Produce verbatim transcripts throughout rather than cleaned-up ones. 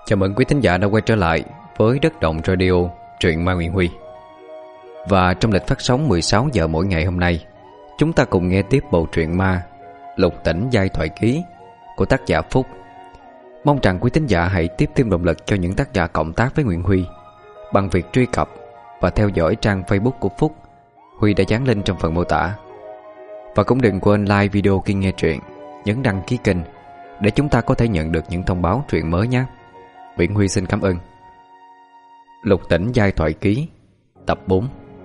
Chào mừng quý thính giả đã quay trở lại với Đất Động Radio, truyện Ma Nguyễn Huy. Và trong lịch phát sóng mười sáu giờ mỗi ngày hôm nay, chúng ta cùng nghe tiếp bộ truyện ma Lục Tỉnh Giai Thoại Ký của tác giả Phúc. Mong rằng quý thính giả hãy tiếp thêm động lực cho những tác giả cộng tác với Nguyễn Huy bằng việc truy cập và theo dõi trang Facebook của Phúc. Huy đã dán link trong phần mô tả. Và cũng đừng quên like video khi nghe truyện, nhấn đăng ký kênh để chúng ta có thể nhận được những thông báo truyện mới nhé. Nguyễn Huy xin cảm ơn. Lục Tỉnh Giai Thoại Ký tập bốn.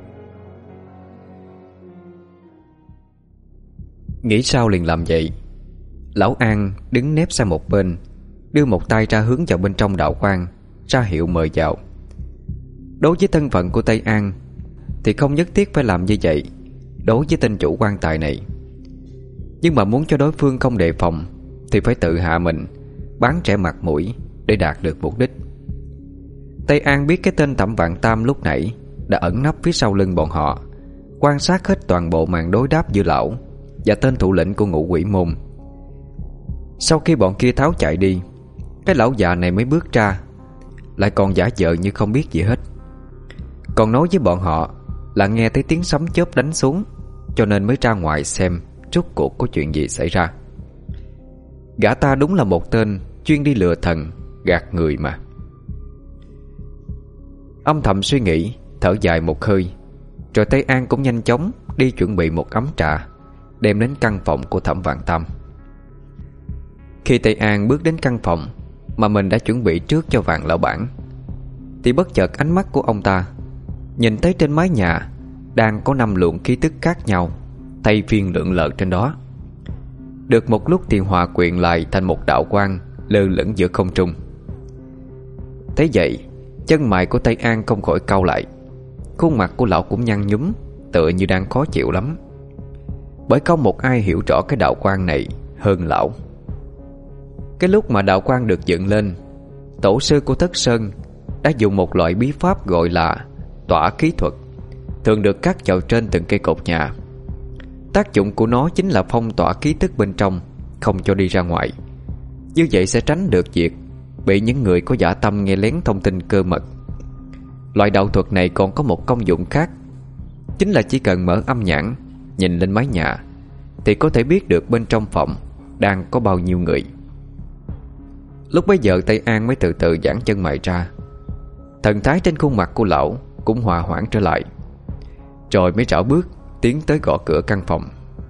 Nghĩ sao liền làm vậy. Lão An đứng nép sang một bên, đưa một tay ra hướng vào bên trong đạo quan, ra hiệu mời vào. Đối với thân phận của Tây An thì không nhất thiết phải làm như vậy đối với tên chủ quan tài này. Nhưng mà muốn cho đối phương không đề phòng thì phải tự hạ mình, bán trẻ mặt mũi để đạt được mục đích. Tây An biết cái tên Thẩm Vạn Tam lúc nãy đã ẩn nấp phía sau lưng bọn họ, quan sát hết toàn bộ màn đối đáp giữa lão và tên thủ lĩnh của Ngũ Quỷ Môn. Sau khi bọn kia tháo chạy đi, cái lão già này mới bước ra, lại còn giả vờ như không biết gì hết. Còn nói với bọn họ là nghe thấy tiếng sấm chớp đánh xuống, cho nên mới ra ngoài xem rốt cuộc có chuyện gì xảy ra. Gã ta đúng là một tên chuyên đi lừa thần, gạt người mà. Âm thầm suy nghĩ, thở dài một hơi, rồi Tây An cũng nhanh chóng đi chuẩn bị một ấm trà, đem đến căn phòng của Thẩm Vạn Tam. Khi Tây An bước đến căn phòng mà mình đã chuẩn bị trước cho Vạn lão bản, thì bất chợt ánh mắt của ông ta nhìn thấy trên mái nhà đang có năm luồng khí tức khác nhau thay phiên lượn lờ trên đó. Được một lúc thì hòa quyện lại thành một đạo quang lơ lửng giữa không trung. Thế vậy, chân mày của Tây An không khỏi cau lại, khuôn mặt của lão cũng nhăn nhúm, tựa như đang khó chịu lắm. Bởi không một ai hiểu rõ cái đạo quang này hơn lão. Cái lúc mà đạo quang được dựng lên, tổ sư của Thất Sơn đã dùng một loại bí pháp gọi là tỏa khí thuật, thường được cắt vào trên từng cây cột nhà. Tác dụng của nó chính là phong tỏa khí tức bên trong, không cho đi ra ngoài. Như vậy sẽ tránh được việc bị những người có dã tâm nghe lén thông tin cơ mật. Loại đạo thuật này còn có một công dụng khác, chính là chỉ cần mở âm nhãn nhìn lên mái nhà thì có thể biết được bên trong phòng đang có bao nhiêu người. Lúc bấy giờ Tây An mới từ từ giãn chân mày ra. Thần thái trên khuôn mặt của lão cũng hòa hoãn trở lại, rồi mới rảo bước tiến tới gõ cửa căn phòng.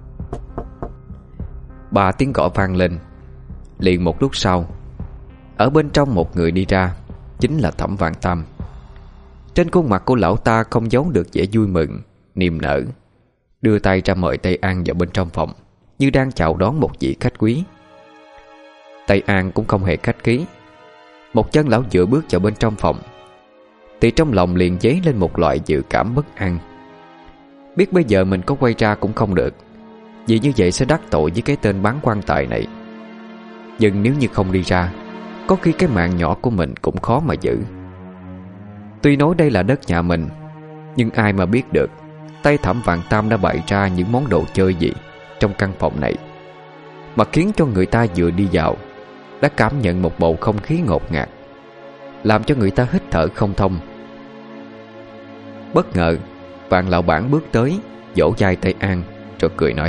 Ba tiếng gõ vang lên. Liền một lúc sau, ở bên trong một người đi ra, chính là Thẩm Vạn Tam. Trên khuôn mặt của lão ta không giấu được vẻ vui mừng, niềm nở, đưa tay ra mời Tây An vào bên trong phòng, như đang chào đón một vị khách quý. Tây An cũng không hề khách khí. Một chân lão vừa bước vào bên trong phòng thì trong lòng liền dấy lên một loại dự cảm bất an. Biết bây giờ mình có quay ra cũng không được, vì như vậy sẽ đắc tội với cái tên bán quan tài này. Nhưng nếu như không đi ra, có khi cái mạng nhỏ của mình cũng khó mà giữ. Tuy nói đây là đất nhà mình, nhưng ai mà biết được tay Thẩm Vạn Tam đã bày ra những món đồ chơi gì trong căn phòng này, mà khiến cho người ta vừa đi vào đã cảm nhận một bầu không khí ngột ngạt, làm cho người ta hít thở không thông. Bất ngờ Vạn lão bản bước tới, vỗ vai Tây An rồi cười nói: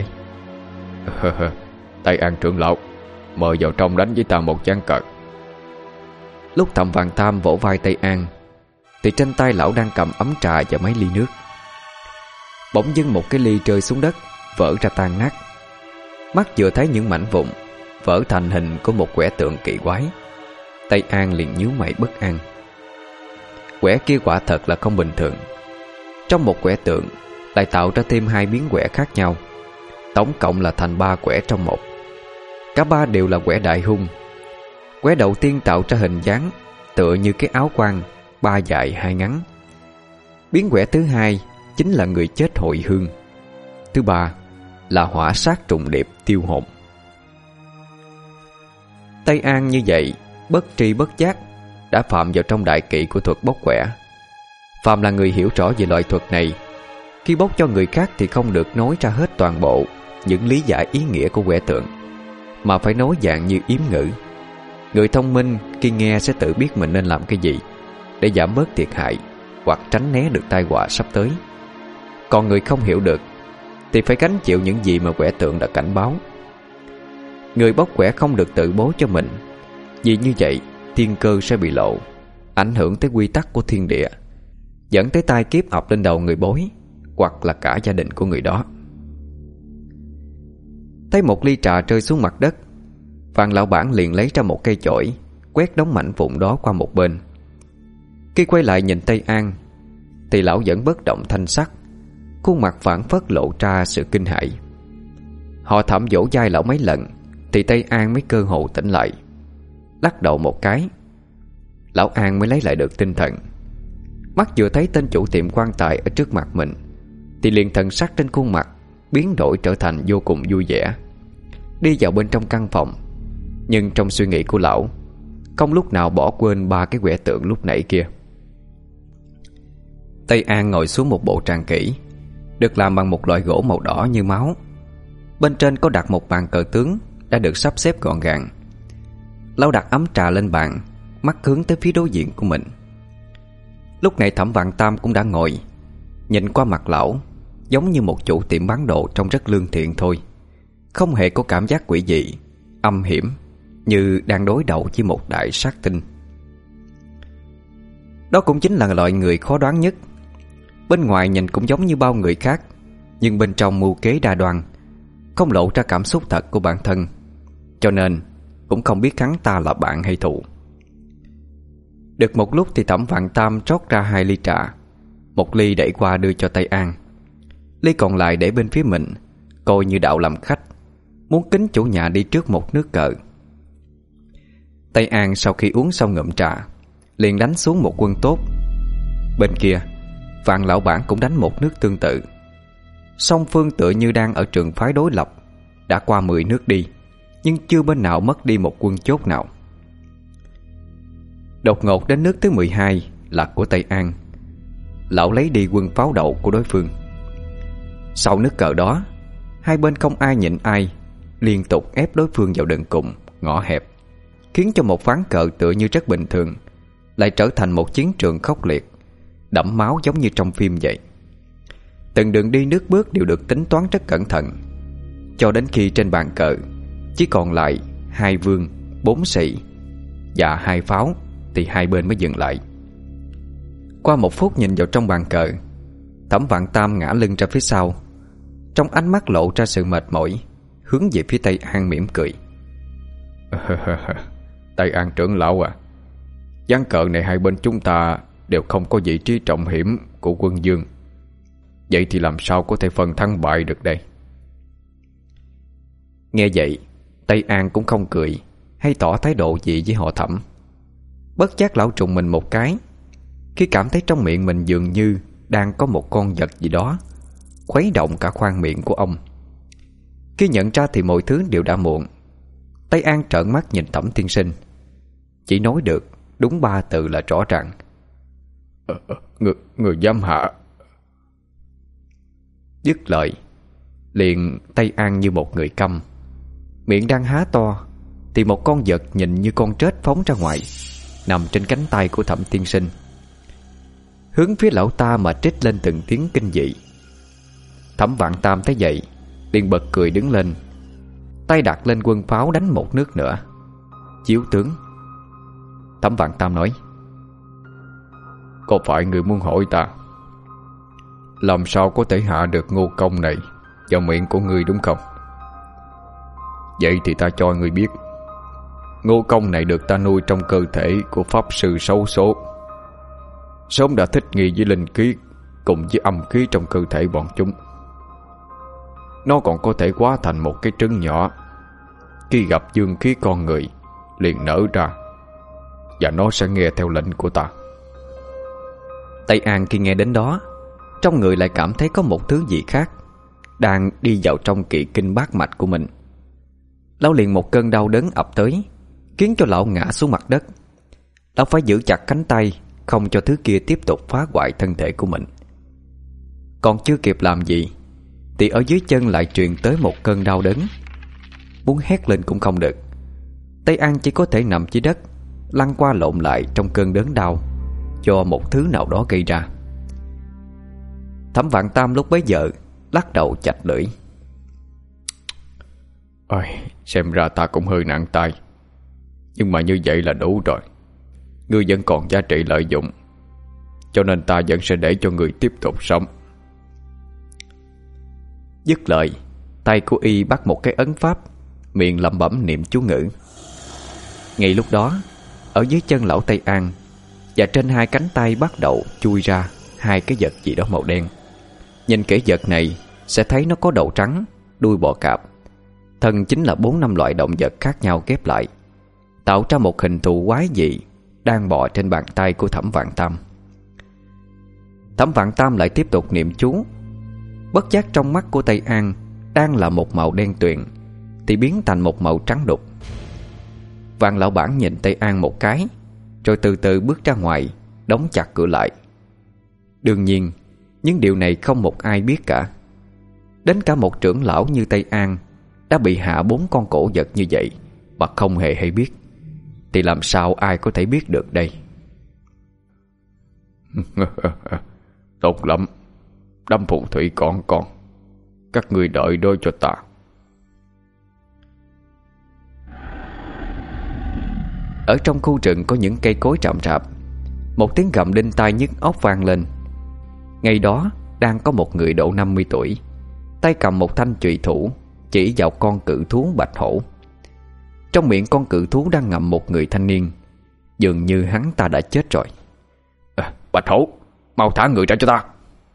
Tây An trưởng lão, mời vào trong đánh với ta một ván cờ. Lúc Thẩm Vạn Tam vỗ vai Tây An thì trên tay lão đang cầm ấm trà và mấy ly nước. Bỗng dưng một cái ly rơi xuống đất, vỡ ra tan nát. Mắt vừa thấy những mảnh vụn vỡ thành hình của một quẻ tượng kỳ quái. Tây An liền nhíu mày bất an. Quẻ kia quả thật là không bình thường. Trong một quẻ tượng lại tạo ra thêm hai biến quẻ khác nhau, tổng cộng là thành ba quẻ trong một. Cả ba đều là quẻ đại hung. Quẻ đầu tiên tạo ra hình dáng tựa như cái áo quan, ba dài hai ngắn. Biến quẻ thứ hai chính là người chết hồi hương. Thứ ba là hỏa sát trùng điệp tiêu hồn. Tây An như vậy bất tri bất giác đã phạm vào trong đại kỵ của thuật bốc quẻ. Phàm là người hiểu rõ về loại thuật này, khi bốc cho người khác thì không được nói ra hết toàn bộ những lý giải ý nghĩa của quẻ tượng, mà phải nói dạng như yếm ngữ. Người thông minh khi nghe sẽ tự biết mình nên làm cái gì để giảm bớt thiệt hại hoặc tránh né được tai họa sắp tới. Còn người không hiểu được thì phải gánh chịu những gì mà quẻ tượng đã cảnh báo. Người bóc quẻ không được tự bố cho mình, vì như vậy thiên cơ sẽ bị lộ, ảnh hưởng tới quy tắc của thiên địa, dẫn tới tai kiếp ập lên đầu người bối hoặc là cả gia đình của người đó. Thấy một ly trà rơi xuống mặt đất, Phan lão bản liền lấy ra một cây chổi, quét đống mảnh vụn đó qua một bên. Khi quay lại nhìn Tây An thì lão vẫn bất động thanh sắc, khuôn mặt phảng phất lộ ra sự kinh hãi. Họ Thẩm vỗ vai lão mấy lần thì Tây An mới cơ hồ tỉnh lại, lắc đầu một cái. Lão An mới lấy lại được tinh thần. Mắt vừa thấy tên chủ tiệm quan tài ở trước mặt mình thì liền thần sắc trên khuôn mặt biến đổi trở thành vô cùng vui vẻ, đi vào bên trong căn phòng. Nhưng trong suy nghĩ của lão không lúc nào bỏ quên ba cái quẻ tượng lúc nãy kia. Tây An ngồi xuống một bộ tràng kỷ, được làm bằng một loại gỗ màu đỏ như máu. Bên trên có đặt một bàn cờ tướng đã được sắp xếp gọn gàng. Lão đặt ấm trà lên bàn, mắt hướng tới phía đối diện của mình. Lúc này Thẩm Vạn Tam cũng đã ngồi, nhìn qua mặt lão giống như một chủ tiệm bán đồ trông rất lương thiện thôi, không hề có cảm giác quỷ dị, âm hiểm, như đang đối đầu với một đại sát tinh. Đó cũng chính là loại người khó đoán nhất. Bên ngoài nhìn cũng giống như bao người khác, nhưng bên trong mưu kế đa đoan, không lộ ra cảm xúc thật của bản thân, cho nên cũng không biết hắn ta là bạn hay thù. Được một lúc thì Thẩm Vạn Tam trót ra hai ly trà, một ly đẩy qua đưa cho Tây An, ly còn lại để bên phía mình, coi như đạo làm khách, muốn kính chủ nhà đi trước một nước cờ. Tây An sau khi uống xong ngụm trà liền đánh xuống một quân tốt. Bên kia Phan lão bản cũng đánh một nước tương tự. Song phương tựa như đang ở trường phái đối lập, đã qua mười nước đi, nhưng chưa bên nào mất đi một quân chốt nào. Đột ngột đến nước thứ mười hai là của Tây An. Lão lấy đi quân pháo đậu của đối phương. Sau nước cờ đó, hai bên không ai nhịn ai, liên tục ép đối phương vào đường cùng, ngõ hẹp, khiến cho một ván cờ tựa như rất bình thường lại trở thành một chiến trường khốc liệt, đẫm máu giống như trong phim vậy. Từng đường đi nước bước đều được tính toán rất cẩn thận, cho đến khi trên bàn cờ chỉ còn lại hai vương, bốn sĩ và hai pháo thì hai bên mới dừng lại. Qua một phút nhìn vào trong bàn cờ, Thẩm Vạn Tam ngã lưng ra phía sau, trong ánh mắt lộ ra sự mệt mỏi, hướng về phía Tây An mỉm cười. Tây An trưởng lão à, ván cờ này hai bên chúng ta đều không có vị trí trọng hiểm của quân Dương, vậy thì làm sao có thể phân thắng bại được đây? Nghe vậy, Tây An cũng không cười hay tỏ thái độ gì với họ Thẩm. Bất giác lão trùng mình một cái, khi cảm thấy trong miệng mình dường như đang có một con vật gì đó khuấy động cả khoang miệng của ông. Khi nhận ra thì mọi thứ đều đã muộn. Tây An trợn mắt nhìn Thẩm tiên sinh, chỉ nói được đúng ba từ là rõ ràng: ờ, người, người dám hạ. Dứt lời, liền Tây An như một người câm, miệng đang há to thì một con vật nhìn như con trết phóng ra ngoài, nằm trên cánh tay của Thẩm tiên sinh, hướng phía lão ta mà trích lên từng tiếng kinh dị. Thẩm Vạn Tam thấy vậy liền bật cười đứng lên, tay đặt lên quân pháo đánh một nước nữa. Chiếu tướng. Thẩm Vạn Tam nói: Có phải người muốn hỏi ta làm sao có thể hạ được ngô công này vào miệng của ngươi đúng không? Vậy thì ta cho ngươi biết, ngô công này được ta nuôi trong cơ thể của pháp sư xấu số, sớm đã thích nghi với linh khí cùng với âm khí trong cơ thể bọn chúng. Nó còn có thể hóa thành một cái trứng nhỏ, khi gặp dương khí con người liền nở ra, và nó sẽ nghe theo lệnh của ta. Tây An khi nghe đến đó, trong người lại cảm thấy có một thứ gì khác đang đi vào trong kỵ kinh bát mạch của mình. Lão liền một cơn đau đớn ập tới, khiến cho lão ngã xuống mặt đất. Lão phải giữ chặt cánh tay, không cho thứ kia tiếp tục phá hoại thân thể của mình. Còn chưa kịp làm gì thì ở dưới chân lại truyền tới một cơn đau đớn. Muốn hét lên cũng không được, Tây An chỉ có thể nằm dưới đất, lăn qua lộn lại trong cơn đớn đau do một thứ nào đó gây ra. Thẩm Vạn Tam lúc bấy giờ lắc đầu chạch lưỡi. Ôi, xem ra ta cũng hơi nặng tay, nhưng mà như vậy là đủ rồi. Ngươi vẫn còn giá trị lợi dụng, cho nên ta vẫn sẽ để cho ngươi tiếp tục sống. Dứt lời, tay của y bắt một cái ấn pháp, miệng lẩm bẩm niệm chú ngữ. Ngay lúc đó, ở dưới chân lão Tây An và trên hai cánh tay bắt đầu chui ra hai cái vật gì đó màu đen. Nhìn kỹ vật này sẽ thấy nó có đầu trắng, đuôi bò cạp. Thân chính là bốn năm loại động vật khác nhau ghép lại, tạo ra một hình thù quái dị đang bò trên bàn tay của Thẩm Vạn Tam. Thẩm Vạn Tam lại tiếp tục niệm chú. Bất giác trong mắt của Tây An đang là một màu đen tuyền thì biến thành một màu trắng đục. Vạn lão bản nhìn Tây An một cái, rồi từ từ bước ra ngoài, đóng chặt cửa lại. Đương nhiên, những điều này không một ai biết cả. Đến cả một trưởng lão như Tây An đã bị hạ bốn con cổ vật như vậy mà không hề hay biết, thì làm sao ai có thể biết được đây? Tốt lắm, đám phù thủy con con, các ngươi đợi đó cho ta. Ở trong khu rừng có những cây cối rậm rạp, một tiếng gầm đinh tai nhức óc vang lên. Ngay đó đang có một người độ năm mươi tuổi, tay cầm một thanh chùy thủ chỉ vào con cự thú bạch hổ. Trong miệng con cự thú đang ngậm một người thanh niên, dường như hắn ta đã chết rồi. À, Bạch hổ, mau thả người ra cho ta.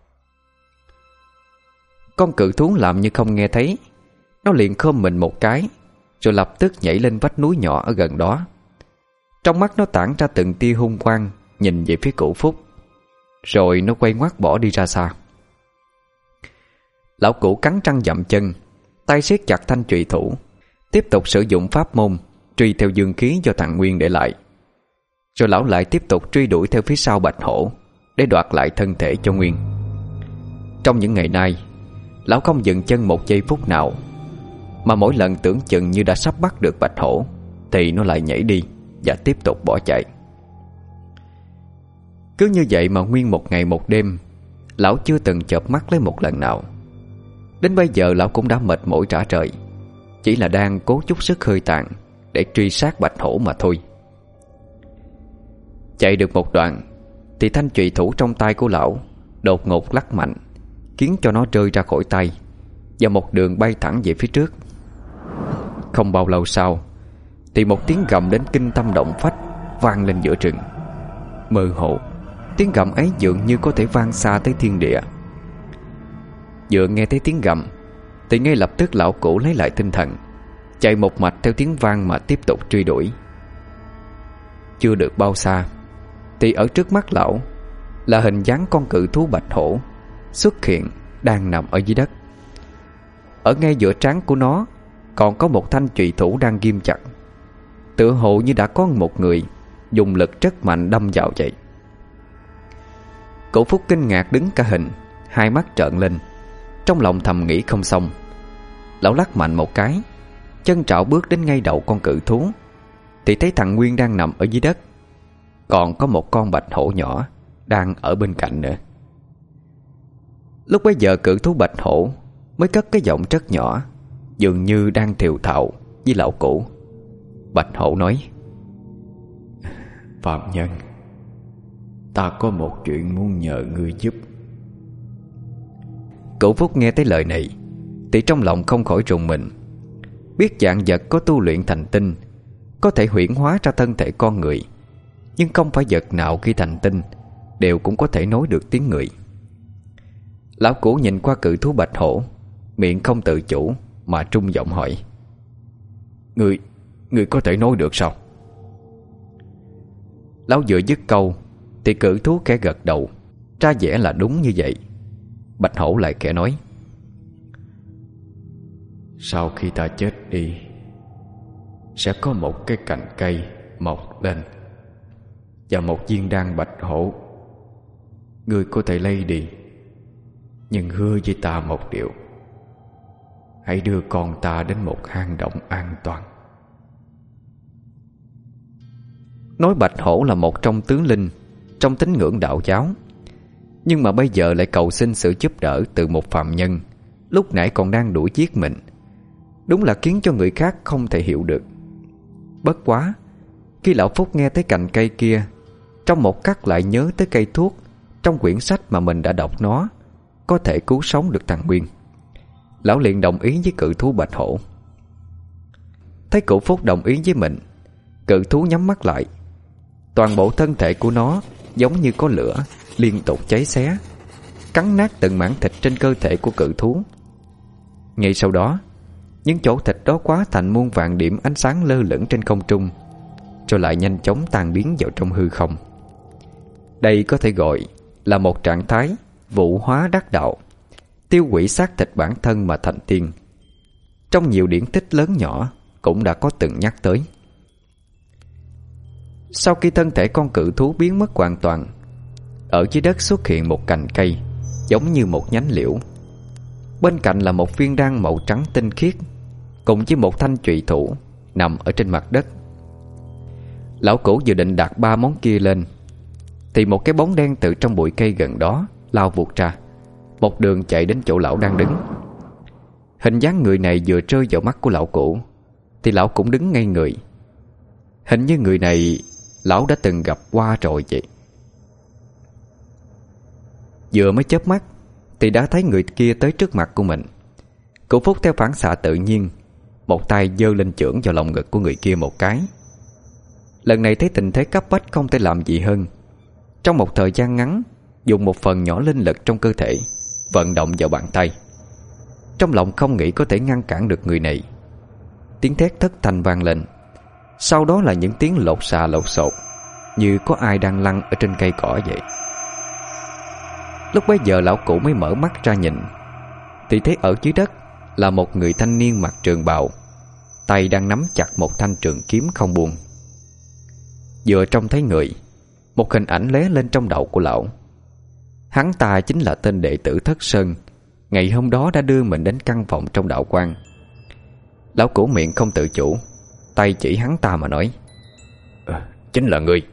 Con cự thú làm như không nghe thấy. Nó liền khom mình một cái, rồi lập tức nhảy lên vách núi nhỏ ở gần đó. Trong mắt nó tản ra từng tia hung quang, nhìn về phía Cửu Phúc, rồi nó quay ngoắt bỏ đi ra xa. Lão Cửu cắn răng dậm chân, tay siết chặt thanh chùy thủ, tiếp tục sử dụng pháp môn truy theo dương khí do thằng Nguyên để lại. Rồi lão lại tiếp tục truy đuổi theo phía sau Bạch hổ để đoạt lại thân thể cho Nguyên. Trong những ngày nay, lão không dừng chân một giây phút nào, mà mỗi lần tưởng chừng như đã sắp bắt được Bạch hổ thì nó lại nhảy đi và tiếp tục bỏ chạy. Cứ như vậy mà nguyên một ngày một đêm, lão chưa từng chợp mắt lấy một lần nào. Đến bây giờ lão cũng đã mệt mỏi rã rời, chỉ là đang cố chút sức hơi tàn để truy sát Bạch hổ mà thôi. Chạy được một đoạn thì thanh chùy thủ trong tay của lão đột ngột lắc mạnh, khiến cho nó rơi ra khỏi tay và một đường bay thẳng về phía trước. Không bao lâu sau thì một tiếng gầm đến kinh tâm động phách vang lên giữa rừng. Mơ hồ, tiếng gầm ấy dường như có thể vang xa tới thiên địa. Vừa nghe thấy tiếng gầm thì ngay lập tức lão Cửu lấy lại tinh thần, chạy một mạch theo tiếng vang mà tiếp tục truy đuổi. Chưa được bao xa thì ở trước mắt lão là hình dáng con cự thú bạch hổ xuất hiện, đang nằm ở dưới đất. Ở ngay giữa trán của nó còn có một thanh chùy thủ đang ghim chặt, tựa hồ như đã có một người dùng lực rất mạnh đâm vào vậy. Cửu Phúc kinh ngạc đứng cả hình, hai mắt trợn lên, trong lòng thầm nghĩ không xong. Lão lắc mạnh một cái, chân trạo bước đến ngay đầu con cự thú, thì thấy thằng Nguyên đang nằm ở dưới đất, còn có một con bạch hổ nhỏ đang ở bên cạnh nữa. Lúc bấy giờ cự thú bạch hổ mới cất cái giọng rất nhỏ, dường như đang thều thào với lão Cửu. Bạch hổ nói: Phạm nhân, ta có một chuyện muốn nhờ ngươi giúp. Cửu Phúc nghe thấy lời này thì trong lòng không khỏi rùng mình. Biết dạng vật có tu luyện thành tinh có thể huyễn hóa ra thân thể con người, nhưng không phải vật nào khi thành tinh đều cũng có thể nói được tiếng người. Lão Cửu nhìn qua cự thú bạch hổ, miệng không tự chủ mà trung giọng hỏi: Ngươi, ngươi có thể nói được sao? Lão vừa dứt câu thì cự thú kẻ gật đầu, ra vẻ là đúng như vậy. Bạch hổ lại kẻ nói: Sau khi ta chết đi, sẽ có một cái cành cây mọc lên và một viên đan bạch hổ. Ngươi có thể lấy đi, nhưng hứa với ta một điều: hãy đưa con ta đến một hang động an toàn. Nói Bạch Hổ là một trong tướng linh trong tín ngưỡng đạo giáo, nhưng mà bây giờ lại cầu xin sự giúp đỡ từ một phàm nhân lúc nãy còn đang đuổi giết mình. Đúng là khiến cho người khác không thể hiểu được. Bất quá, khi lão Phúc nghe tới cành cây kia, trong một khắc lại nhớ tới cây thuốc trong quyển sách mà mình đã đọc nó có thể cứu sống được thằng Nguyên. Lão liền đồng ý với cự thú Bạch Hổ. Thấy cụ Phúc đồng ý với mình, cự thú nhắm mắt lại. Toàn bộ thân thể của nó giống như có lửa liên tục cháy xé, cắn nát từng mảng thịt trên cơ thể của cự thú. Ngay sau đó, những chỗ thịt đó hóa thành muôn vạn điểm ánh sáng lơ lửng trên không trung, rồi lại nhanh chóng tan biến vào trong hư không. Đây có thể gọi là một trạng thái vụ hóa đắc đạo, tiêu hủy xác thịt bản thân mà thành tiên. Trong nhiều điển tích lớn nhỏ cũng đã có từng nhắc tới. Sau khi thân thể con cự thú biến mất hoàn toàn, ở dưới đất xuất hiện một cành cây giống như một nhánh liễu. Bên cạnh là một viên đan màu trắng tinh khiết, cùng với một thanh trụy thủ nằm ở trên mặt đất. Lão Cửu vừa định đặt ba món kia lên, thì một cái bóng đen từ trong bụi cây gần đó lao vụt ra, một đường chạy đến chỗ lão đang đứng. Hình dáng người này vừa rơi vào mắt của lão Cửu thì lão cũng đứng ngay người. Hình như người này lão đã từng gặp qua rồi vậy. Vừa mới chớp mắt thì đã thấy người kia tới trước mặt của mình. Cụ Phúc theo phản xạ tự nhiên, một tay giơ lên chưởng vào lồng ngực của người kia một cái. Lần này thấy tình thế cấp bách không thể làm gì hơn, trong một thời gian ngắn dùng một phần nhỏ linh lực trong cơ thể vận động vào bàn tay. Trong lòng không nghĩ có thể ngăn cản được người này. Tiếng thét thất thanh vang lên, sau đó là những tiếng lột xà lột xột, như có ai đang lăn ở trên cây cỏ vậy. Lúc bấy giờ lão Cụ mới mở mắt ra nhìn, thì thấy ở dưới đất là một người thanh niên mặc trường bào, tay đang nắm chặt một thanh trường kiếm không buông. Vừa trông thấy người, một hình ảnh lóe lên trong đầu của lão. Hắn ta chính là tên đệ tử Thất Sơn ngày hôm đó đã đưa mình đến căn phòng trong đạo quan. Lão Cửu miệng không tự chủ, tay chỉ hắn ta mà nói: à, chính là ngươi.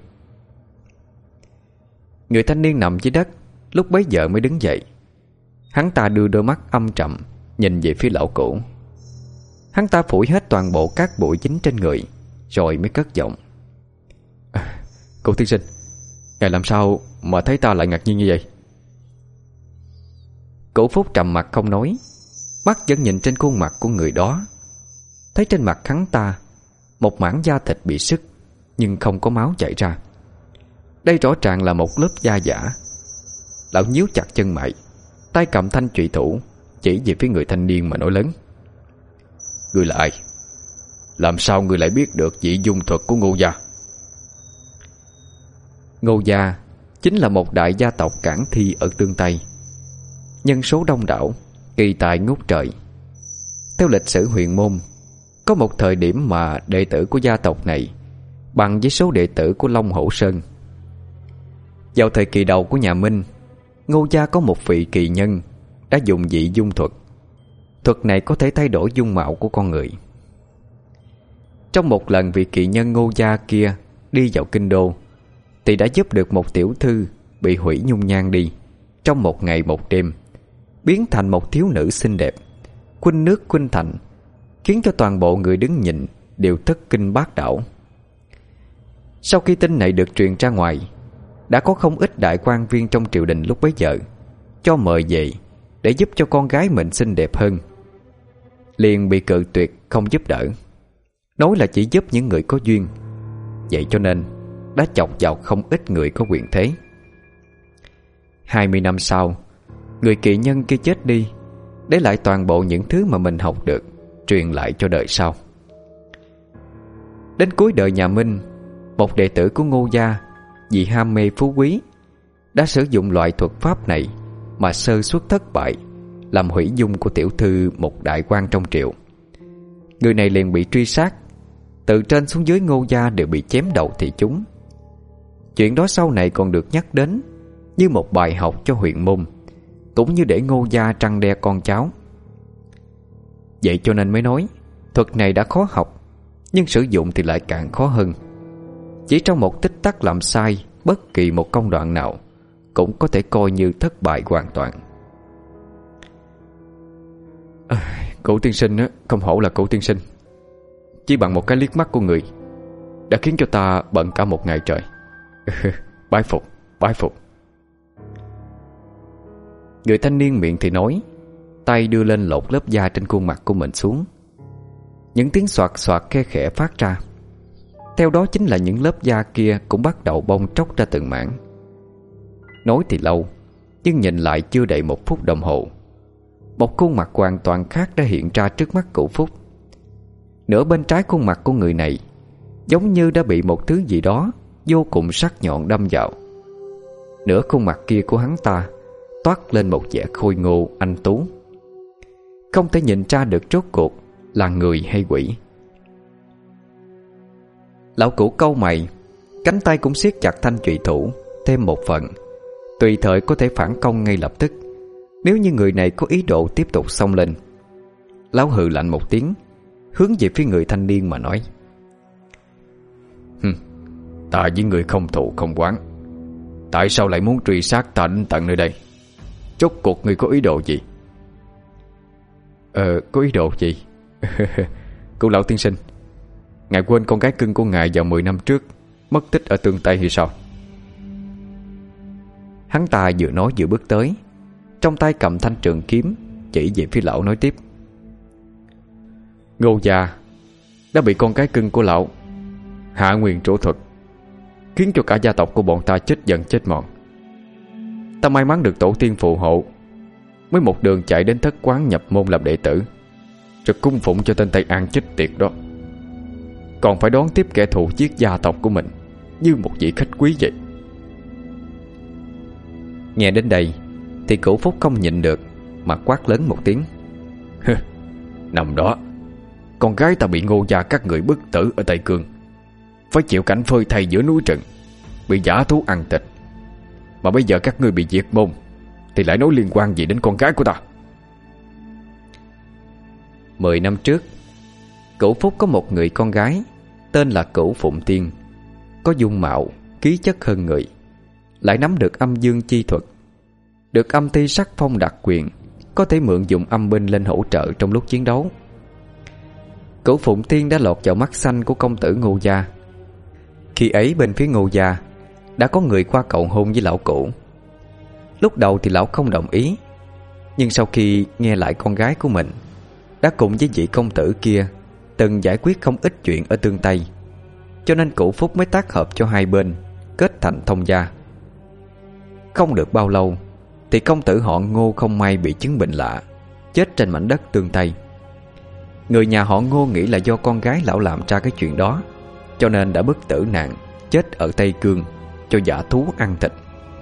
Người thanh niên nằm dưới đất lúc bấy giờ mới đứng dậy. Hắn ta đưa đôi mắt âm trầm nhìn về phía lão Cửu. Hắn ta phủi hết toàn bộ các bụi dính trên người, rồi mới cất giọng: à, Cụ tiên sinh, ngài làm sao mà thấy ta lại ngạc nhiên như vậy? Cụ Phúc trầm mặt không nói, mắt vẫn nhìn trên khuôn mặt của người đó. Thấy trên mặt hắn ta một mảng da thịt bị sứt, nhưng không có máu chảy ra. Đây rõ ràng là một lớp da giả. Lão nhíu chặt chân mày, tay cầm thanh trụy thủ chỉ về phía người thanh niên mà nói lớn: ngươi là ai? Làm sao ngươi lại biết được dị dung thuật của Ngô gia? Ngô gia chính là một đại gia tộc Cảng Thi ở Tương Tây, nhân số đông đảo, kỳ tài ngút trời. Theo lịch sử huyền môn, có một thời điểm mà đệ tử của gia tộc này bằng với số đệ tử của Long Hổ Sơn. Vào thời kỳ đầu của nhà Minh, Ngô gia có một vị kỳ nhân đã dùng dị dung thuật. Thuật này có thể thay đổi dung mạo của con người. Trong một lần vị kỳ nhân Ngô gia kia đi vào kinh đô, thì đã giúp được một tiểu thư bị hủy nhung nhan đi trong một ngày một đêm, biến thành một thiếu nữ xinh đẹp, khuynh nước khuynh thành, khiến cho toàn bộ người đứng nhìn đều thất kinh bát đảo. Sau khi tin này được truyền ra ngoài, đã có không ít đại quan viên trong triều đình lúc bấy giờ cho mời về để giúp cho con gái mình xinh đẹp hơn. Liền bị cự tuyệt không giúp đỡ, nói là chỉ giúp những người có duyên. Vậy cho nên đã chọc vào không ít người có quyền thế. Hai mươi năm sau, người kỳ nhân kia chết đi, để lại toàn bộ những thứ mà mình học được truyền lại cho đời sau. Đến cuối đời nhà Minh, một đệ tử của Ngô gia vì ham mê phú quý đã sử dụng loại thuật pháp này mà sơ suất thất bại, làm hủy dung của tiểu thư một đại quan trong triều. Người này liền bị truy sát, từ trên xuống dưới Ngô gia đều bị chém đầu thị chúng. Chuyện đó sau này còn được nhắc đến như một bài học cho huyền môn, cũng như để Ngô gia trăn đe con cháu. Vậy cho nên mới nói thuật này đã khó học, nhưng sử dụng thì lại càng khó hơn. Chỉ trong một tích tắc làm sai bất kỳ một công đoạn nào cũng có thể coi như thất bại hoàn toàn. à, Cụ tiên sinh á, không hổ là cụ tiên sinh. Chỉ bằng một cái liếc mắt của người đã khiến cho ta bận cả một ngày trời. Bái phục, bái phục. Người thanh niên miệng thì nói, tay đưa lên lột lớp da trên khuôn mặt của mình xuống. Những tiếng xoạt xoạt khe khẽ phát ra. Theo đó chính là những lớp da kia cũng bắt đầu bong tróc ra từng mảng. Nói thì lâu, nhưng nhìn lại chưa đầy một phút đồng hồ, một khuôn mặt hoàn toàn khác đã hiện ra trước mắt cụ Phúc. Nửa bên trái khuôn mặt của người này giống như đã bị một thứ gì đó vô cùng sắc nhọn đâm vào. Nửa khuôn mặt kia của hắn ta toát lên một vẻ khôi ngô anh tú, không thể nhìn ra được rốt cuộc là người hay quỷ. Lão cụ cau mày, cánh tay cũng siết chặt thanh chùy thủ thêm một phần, tùy thời có thể phản công ngay lập tức nếu như người này có ý đồ tiếp tục xông lên. Lão hừ lạnh một tiếng, hướng về phía người thanh niên mà nói: Hừm, ta với người không thù không oán, tại sao lại muốn truy sát ta đến tận nơi đây? Rốt cuộc người có ý đồ gì? Ờ, có ý đồ gì? Cụ lão tiên sinh, ngài quên con gái cưng của ngài vào mười năm trước mất tích ở Tương Tây hay sao? Hắn ta vừa nói vừa bước tới, trong tay cầm thanh trường kiếm chỉ về phía lão nói tiếp: Ngô gia đã bị con gái cưng của lão hạ nguyền trổ thuật, khiến cho cả gia tộc của bọn ta chết dần chết mòn. Ta may mắn được tổ tiên phù hộ, mới một đường chạy đến thất quán nhập môn làm đệ tử, rồi cung phụng cho tên Tây An chết tiệt đó. Còn phải đón tiếp kẻ thù giết gia tộc của mình như một vị khách quý vậy. Nghe đến đây thì Cửu Phúc không nhịn được mà quát lớn một tiếng: Nằm đó, con gái ta bị Ngô gia các người bức tử ở Tây Cương, phải chịu cảnh phơi thây giữa núi rừng, bị dã thú ăn thịt. Mà bây giờ các ngươi bị diệt môn thì lại nói liên quan gì đến con gái của ta? Mười năm trước, Cửu Phúc có một người con gái tên là Cửu Phụng Tiên, có dung mạo, khí chất hơn người, lại nắm được âm dương chi thuật, được âm ti sắc phong đặc quyền, có thể mượn dùng âm binh lên hỗ trợ trong lúc chiến đấu. Cửu Phụng Tiên đã lọt vào mắt xanh của công tử Ngô gia. Khi ấy bên phía Ngô gia đã có người qua cầu hôn với lão cũ. Lúc đầu thì lão không đồng ý, nhưng sau khi nghe lại con gái của mình đã cùng với vị công tử kia từng giải quyết không ít chuyện ở Tương Tây, cho nên Cửu Phúc mới tác hợp cho hai bên kết thành thông gia. Không được bao lâu thì công tử họ Ngô không may bị chứng bệnh lạ, chết trên mảnh đất Tương Tây. Người nhà họ Ngô nghĩ là do con gái lão làm ra cái chuyện đó, cho nên đã bức tử nạn chết ở Tây Cương cho dã thú ăn thịt.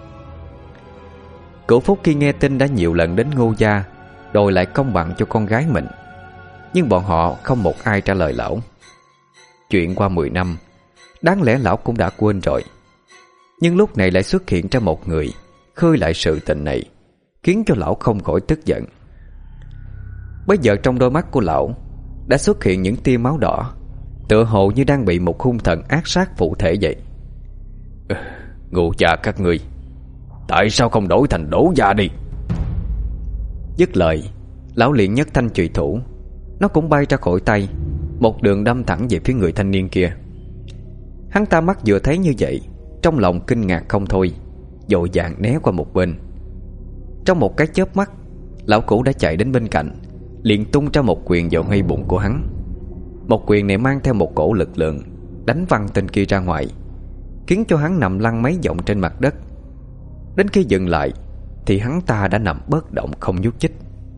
Cửu Phúc khi nghe tin đã nhiều lần đến Ngô gia đòi lại công bằng cho con gái mình, nhưng bọn họ không một ai trả lời lão. Chuyện qua mười năm, đáng lẽ lão cũng đã quên rồi, nhưng lúc này lại xuất hiện ra một người khơi lại sự tình này, khiến cho lão không khỏi tức giận. Bây giờ trong đôi mắt của lão đã xuất hiện những tia máu đỏ, tựa hồ như đang bị một hung thần ác sát phụ thể vậy. Ngô gia các ngươi, tại sao không đổi thành Đỗ gia đi? Dứt lời, lão liền nhấc thanh chùy thủ, nó cũng bay ra khỏi tay, một đường đâm thẳng về phía người thanh niên kia. Hắn ta mắt vừa thấy như vậy, trong lòng kinh ngạc không thôi, vội vàng né qua một bên. Trong một cái chớp mắt, lão cũ đã chạy đến bên cạnh, liền tung ra một quyền vào ngay bụng của hắn. Một quyền này mang theo một cổ lực lượng, đánh văng tên kia ra ngoài, khiến cho hắn nằm lăn mấy vòng trên mặt đất. Đến khi dừng lại thì hắn ta đã nằm bất động không nhúc nhích.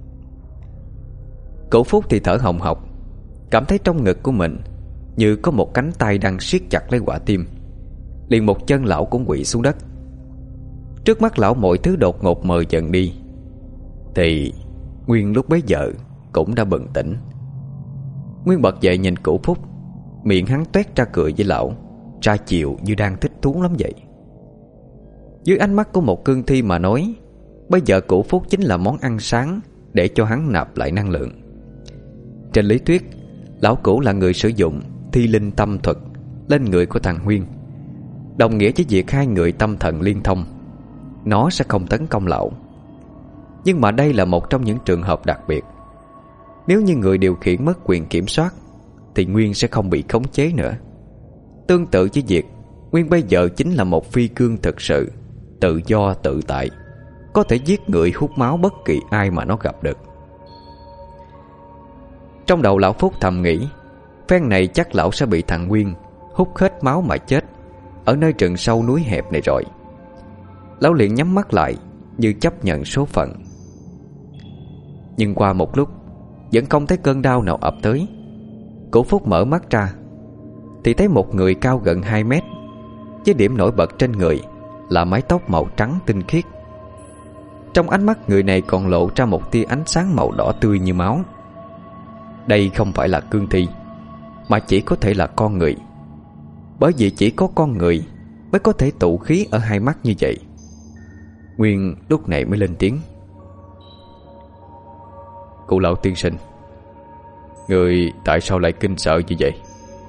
Cửu Phúc thì thở hồng hộc, cảm thấy trong ngực của mình như có một cánh tay đang siết chặt lấy quả tim. Liền một chân lão cũng quỵ xuống đất. Trước mắt lão mọi thứ đột ngột mờ dần đi, thì Nguyên lúc bấy giờ cũng đã bừng tỉnh. Nguyên bật dậy nhìn Cửu Phúc, miệng hắn toét ra cười với lão, ra chiều như đang thích thú lắm vậy. Dưới ánh mắt của một cương thi mà nói, bây giờ Cửu Phúc chính là món ăn sáng để cho hắn nạp lại năng lượng. Trên lý thuyết, lão Cửu là người sử dụng thi linh tâm thuật lên người của thằng Nguyên, đồng nghĩa với việc hai người tâm thần liên thông, nó sẽ không tấn công lão. Nhưng mà đây là một trong những trường hợp đặc biệt. Nếu như người điều khiển mất quyền kiểm soát thì Nguyên sẽ không bị khống chế nữa. Tương tự với việc Nguyên bây giờ chính là một phi cương thực sự, tự do tự tại, có thể giết người hút máu bất kỳ ai mà nó gặp được. Trong đầu lão Phúc thầm nghĩ, phen này chắc lão sẽ bị thằng Nguyên hút hết máu mà chết ở nơi rừng sâu núi hẹp này rồi. Lão liền nhắm mắt lại như chấp nhận số phận. Nhưng qua một lúc vẫn không thấy cơn đau nào ập tới. Cổ Phúc mở mắt ra thì thấy một người cao gần hai mét, với điểm nổi bật trên người là mái tóc màu trắng tinh khiết. Trong ánh mắt người này còn lộ ra một tia ánh sáng màu đỏ tươi như máu. Đây không phải là cương thi, mà chỉ có thể là con người. Bởi vì chỉ có con người mới có thể tụ khí ở hai mắt như vậy. Nguyên lúc này mới lên tiếng: "Cụ lão tiên sinh, người tại sao lại kinh sợ như vậy?"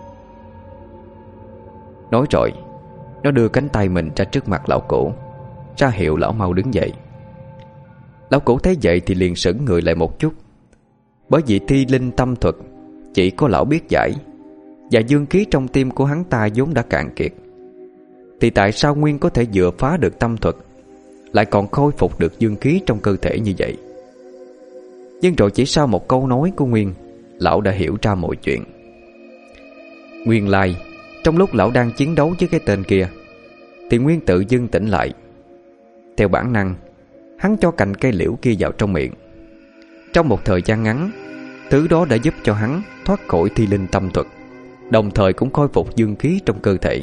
Nói rồi, nó đưa cánh tay mình ra trước mặt lão cổ, ra hiệu lão mau đứng dậy. Lão cổ thấy vậy thì liền sững người lại một chút. Bởi vì thi linh tâm thuật chỉ có lão biết giải, và dương khí trong tim của hắn ta vốn đã cạn kiệt, thì tại sao Nguyên có thể vừa phá được tâm thuật, lại còn khôi phục được dương khí trong cơ thể như vậy? Nhưng rồi chỉ sau một câu nói của Nguyên, lão đã hiểu ra mọi chuyện. Nguyên lai, trong lúc lão đang chiến đấu với cái tên kia, thì Nguyên tự dưng tỉnh lại. Theo bản năng, hắn cho cành cây liễu kia vào trong miệng. Trong một thời gian ngắn, thứ đó đã giúp cho hắn thoát khỏi thi linh tâm thuật, đồng thời cũng khôi phục dương khí trong cơ thể.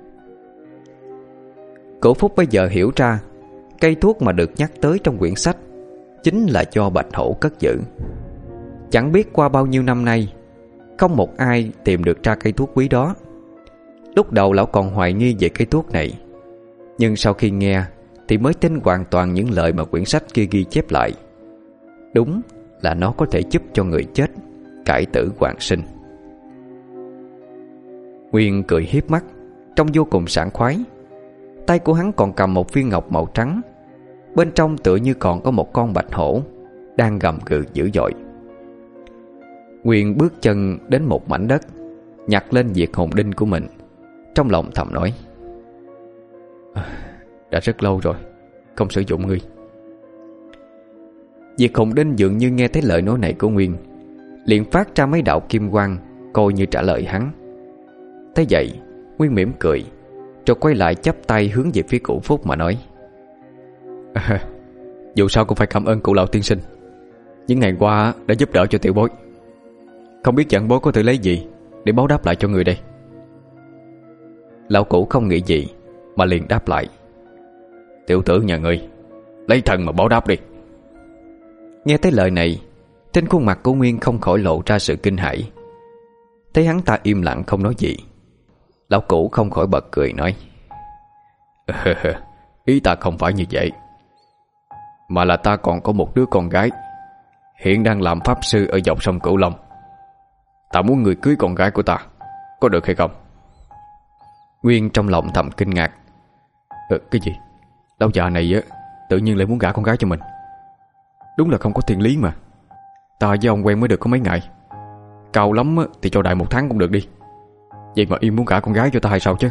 Cổ Phúc bây giờ hiểu ra, cây thuốc mà được nhắc tới trong quyển sách chính là do Bạch Hổ cất giữ. Chẳng biết qua bao nhiêu năm nay, không một ai tìm được ra cây thuốc quý đó. Lúc đầu lão còn hoài nghi về cây thuốc này, nhưng sau khi nghe thì mới tin hoàn toàn những lời mà quyển sách kia ghi chép lại. Đúng là nó có thể giúp cho người chết cải tử hoàn sinh. Nguyên cười hiếp mắt, trông vô cùng sảng khoái. Tay của hắn còn cầm một viên ngọc màu trắng, bên trong tựa như còn có một con bạch hổ đang gầm gừ dữ dội. Nguyên bước chân đến một mảnh đất, nhặt lên diệt hồn đinh của mình, trong lòng thầm nói: "Đã rất lâu rồi không sử dụng ngươi." Diệt hồn đinh dường như nghe thấy lời nói này của Nguyên, liền phát ra mấy đạo kim quang coi như trả lời hắn. Thế vậy Nguyên mỉm cười, rồi quay lại chắp tay hướng về phía cụ Phúc mà nói: à, "Dù sao cũng phải cảm ơn cụ lão tiên sinh, những ngày qua đã giúp đỡ cho tiểu bối. Không biết chẳng bối có thể lấy gì để báo đáp lại cho người đây?" Lão cụ không nghĩ gì mà liền đáp lại: "Tiểu tử nhà ngươi, lấy thân mà báo đáp đi." Nghe thấy lời này, trên khuôn mặt của Nguyên không khỏi lộ ra sự kinh hãi. Thấy hắn ta im lặng không nói gì, lão cụ không khỏi bật cười nói: "Ý ta không phải như vậy, mà là ta còn có một đứa con gái hiện đang làm pháp sư ở dọc sông Cửu Long. Ta muốn người cưới con gái của ta, có được hay không?" Nguyên trong lòng thầm kinh ngạc. Ờ, cái gì? Lão già này á, tự nhiên lại muốn gả con gái cho mình. Đúng là không có thiên lý mà. Ta với ông quen mới được có mấy ngày, cao lắm thì cho đại một tháng cũng được đi. Vậy mà im muốn gả con gái cho ta hay sao chứ?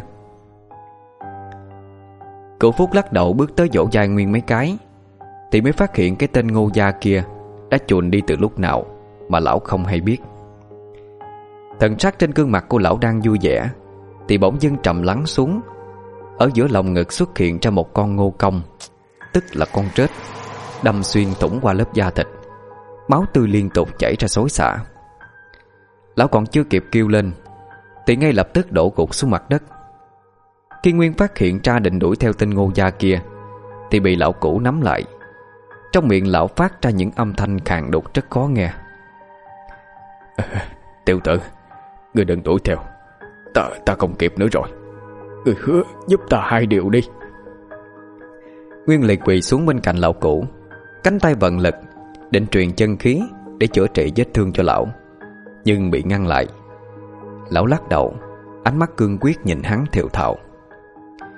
Cậu Phúc lắc đầu bước tới vỗ vai Nguyên mấy cái, thì mới phát hiện cái tên Ngô Gia kia đã chuồn đi từ lúc nào mà lão không hay biết. Thần sắc trên gương mặt của lão đang vui vẻ thì bỗng dưng trầm lắng xuống. Ở giữa lòng ngực xuất hiện ra một con ngô công, tức là con trết, đâm xuyên thủng qua lớp da thịt, máu tươi liên tục chảy ra xối xả. Lão còn chưa kịp kêu lên thì ngay lập tức đổ gục xuống mặt đất. Khi Nguyên phát hiện ra định đuổi theo tên Ngô Gia kia thì bị lão cũ nắm lại. Trong miệng lão phát ra những âm thanh khàn đục rất khó nghe. à, "Tiểu tử, ngươi đừng đuổi theo. Ta, ta không kịp nữa rồi. Ngươi hứa giúp ta hai điều đi." Nguyên liền quỳ xuống bên cạnh lão cũ, cánh tay vận lực định truyền chân khí để chữa trị vết thương cho lão, nhưng bị ngăn lại. Lão lắc đầu, ánh mắt cương quyết nhìn hắn thều thào: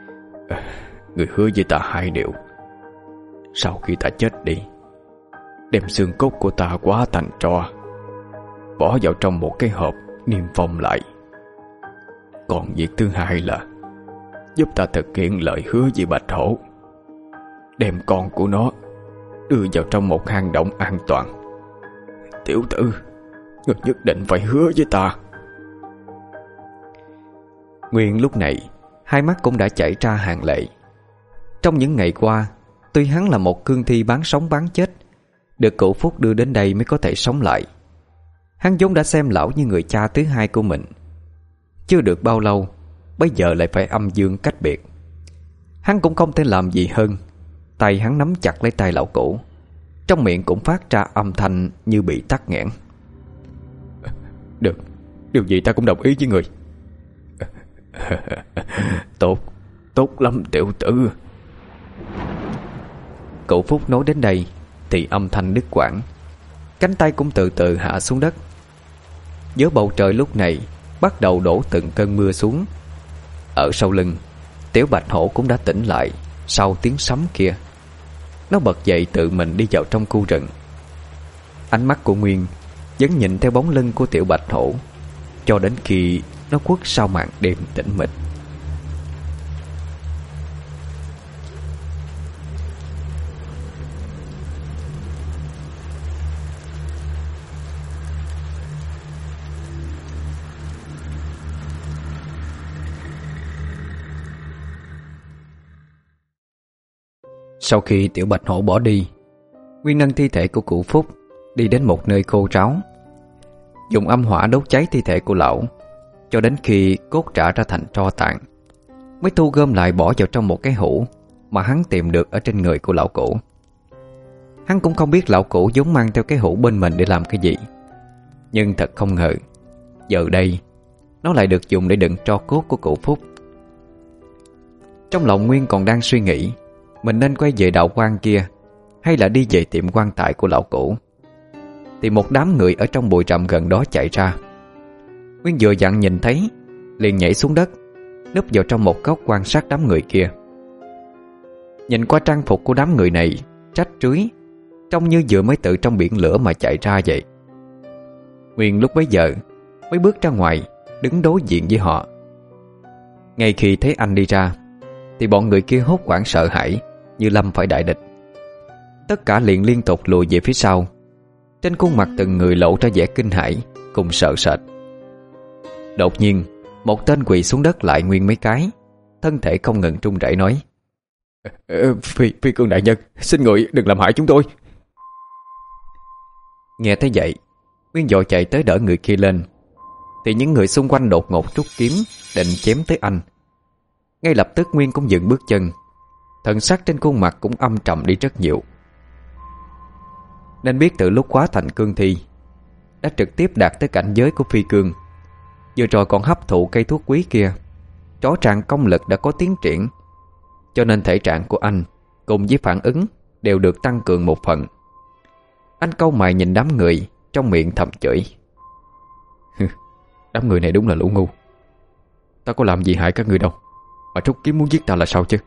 Người hứa với ta hai điều: sau khi ta chết đi, đem xương cốt của ta hóa thành tro, bỏ vào trong một cái hộp niêm phong lại. Còn việc thứ hai là giúp ta thực hiện lời hứa với Bạch Hổ, đem con của nó đưa vào trong một hang động an toàn. Tiểu tử, ngươi nhất định phải hứa với ta. Nguyên lúc này hai mắt cũng đã chảy ra hàng lệ. Trong những ngày qua, tuy hắn là một cương thi bán sống bán chết, được cụ Phúc đưa đến đây mới có thể sống lại, hắn vốn đã xem lão như người cha thứ hai của mình. Chưa được bao lâu, bây giờ lại phải âm dương cách biệt. Hắn cũng không thể làm gì hơn. Tay hắn nắm chặt lấy tay lão cũ, trong miệng cũng phát ra âm thanh như bị tắc nghẽn. Được, điều gì ta cũng đồng ý với người. Tốt, tốt lắm tiểu tử. Cụ Phúc nói đến đây thì âm thanh đứt quãng, cánh tay cũng từ từ hạ xuống đất. Giữa bầu trời lúc này bắt đầu đổ từng cơn mưa xuống. Ở sau lưng, Tiểu Bạch Hổ cũng đã tỉnh lại sau tiếng sấm kia. Nó bật dậy tự mình đi vào trong khu rừng. Ánh mắt của Nguyên vẫn nhìn theo bóng lưng của Tiểu Bạch Hổ cho đến khi nó khuất sau màn đêm tĩnh mịch. Sau khi Tiểu Bạch Hổ bỏ đi, Nguyên nâng thi thể của cụ Phúc đi đến một nơi khô ráo, dùng âm hỏa đốt cháy thi thể của lão cho đến khi cốt rã ra thành tro tàn, mới thu gom lại bỏ vào trong một cái hũ mà hắn tìm được ở trên người của lão cũ. Hắn cũng không biết lão cũ vốn mang theo cái hũ bên mình để làm cái gì, nhưng thật không ngờ giờ đây nó lại được dùng để đựng tro cốt của cụ Phúc. Trong lòng Nguyên còn đang suy nghĩ mình nên quay về đạo quan kia hay là đi về tiệm quan tài của lão cũ, thì một đám người ở trong bụi rậm gần đó chạy ra. Nguyên vừa dặn nhìn thấy, liền nhảy xuống đất, núp vào trong một góc quan sát đám người kia. Nhìn qua trang phục của đám người này rách rưới, trông như vừa mới từ trong biển lửa mà chạy ra vậy. Nguyên lúc bấy giờ mới bước ra ngoài, đứng đối diện với họ. Ngay khi thấy anh đi ra, thì bọn người kia hốt hoảng sợ hãi, như lâm phải đại địch. Tất cả liền liên tục lùi về phía sau. Trên khuôn mặt từng người lộ ra vẻ kinh hãi cùng sợ sệt. Đột nhiên, một tên quỳ xuống đất lại Nguyên mấy cái, thân thể không ngừng run rẩy nói: Phi, Phi Cương đại nhân, xin người đừng làm hại chúng tôi. Nghe thấy vậy, Nguyên vội chạy tới đỡ người kia lên, thì những người xung quanh đột ngột rút kiếm định chém tới anh. Ngay lập tức Nguyên cũng dừng bước chân, thần sắc trên khuôn mặt cũng âm trầm đi rất nhiều. Nên biết từ lúc hóa thành cương thi, đã trực tiếp đạt tới cảnh giới của phi cương, vừa rồi còn hấp thụ cây thuốc quý kia, rõ ràng công lực đã có tiến triển, cho nên thể trạng của anh cùng với phản ứng đều được tăng cường một phần. Anh cau mày nhìn đám người, trong miệng thầm chửi: Đám người này đúng là lũ ngu. Ta có làm gì hại các người đâu mà rút kiếm muốn giết ta là sao chứ?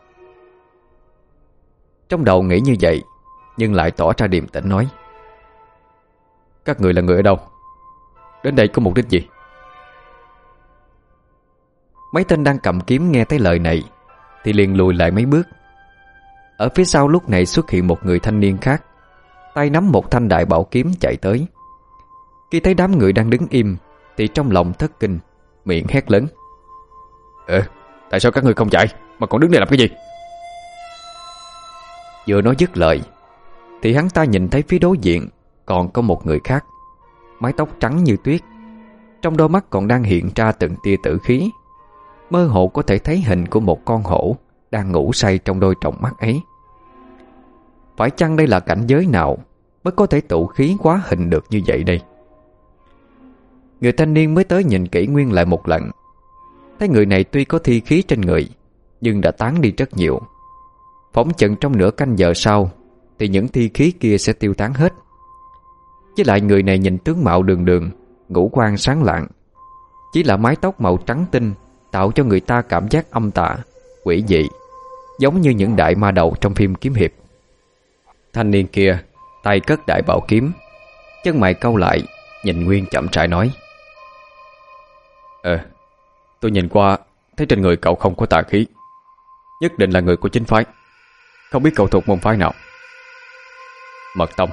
Trong đầu nghĩ như vậy, nhưng lại tỏ ra điềm tĩnh nói: Các người là người ở đâu? Đến đây có mục đích gì? Mấy tên đang cầm kiếm nghe thấy lời này thì liền lùi lại mấy bước. Ở phía sau lúc này xuất hiện một người thanh niên khác, tay nắm một thanh đại bảo kiếm chạy tới. Khi thấy đám người đang đứng im thì trong lòng thất kinh, miệng hét lớn: Ờ, tại sao các người không chạy mà còn đứng đây làm cái gì? Vừa nói dứt lời thì hắn ta nhìn thấy phía đối diện còn có một người khác, mái tóc trắng như tuyết, trong đôi mắt còn đang hiện ra từng tia tử khí, mơ hồ có thể thấy hình của một con hổ đang ngủ say trong đôi tròng mắt ấy. Phải chăng đây là cảnh giới nào mới có thể tụ khí hóa hình được như vậy đây? Người thanh niên mới tới nhìn kỹ Nguyên lại một lần, thấy người này tuy có thi khí trên người nhưng đã tán đi rất nhiều. Phỏng chừng trong nửa canh giờ sau thì những thi khí kia sẽ tiêu tán hết. Với lại người này nhìn tướng mạo đường đường, ngũ quan sáng lạng, chỉ là mái tóc màu trắng tinh tạo cho người ta cảm giác âm tà, quỷ dị, giống như những đại ma đầu trong phim kiếm hiệp. Thanh niên kia tay cất đại bảo kiếm, chân mày cau lại, nhìn Nguyên chậm rãi nói: Ờ, tôi nhìn qua thấy trên người cậu không có tà khí, nhất định là người của chính phái. Không biết cậu thuộc môn phái nào? Mật tông.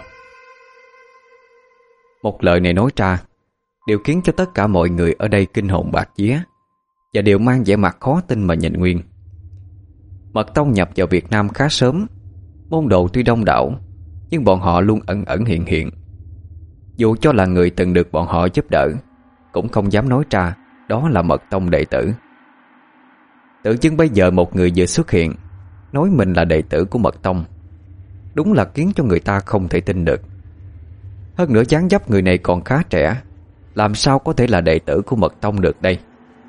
Một lời này nói ra đều khiến cho tất cả mọi người ở đây kinh hồn bạt vía, và đều mang vẻ mặt khó tin mà nhìn Nguyên. Mật tông nhập vào Việt Nam khá sớm, môn đồ tuy đông đảo, nhưng bọn họ luôn ẩn ẩn hiện hiện. Dù cho là người từng được bọn họ giúp đỡ, cũng không dám nói ra đó là mật tông đệ tử. Tự dưng bây giờ một người vừa xuất hiện nói mình là đệ tử của mật tông, đúng là khiến cho người ta không thể tin được. Hơn nữa dáng dấp người này còn khá trẻ, làm sao có thể là đệ tử của mật tông được đây?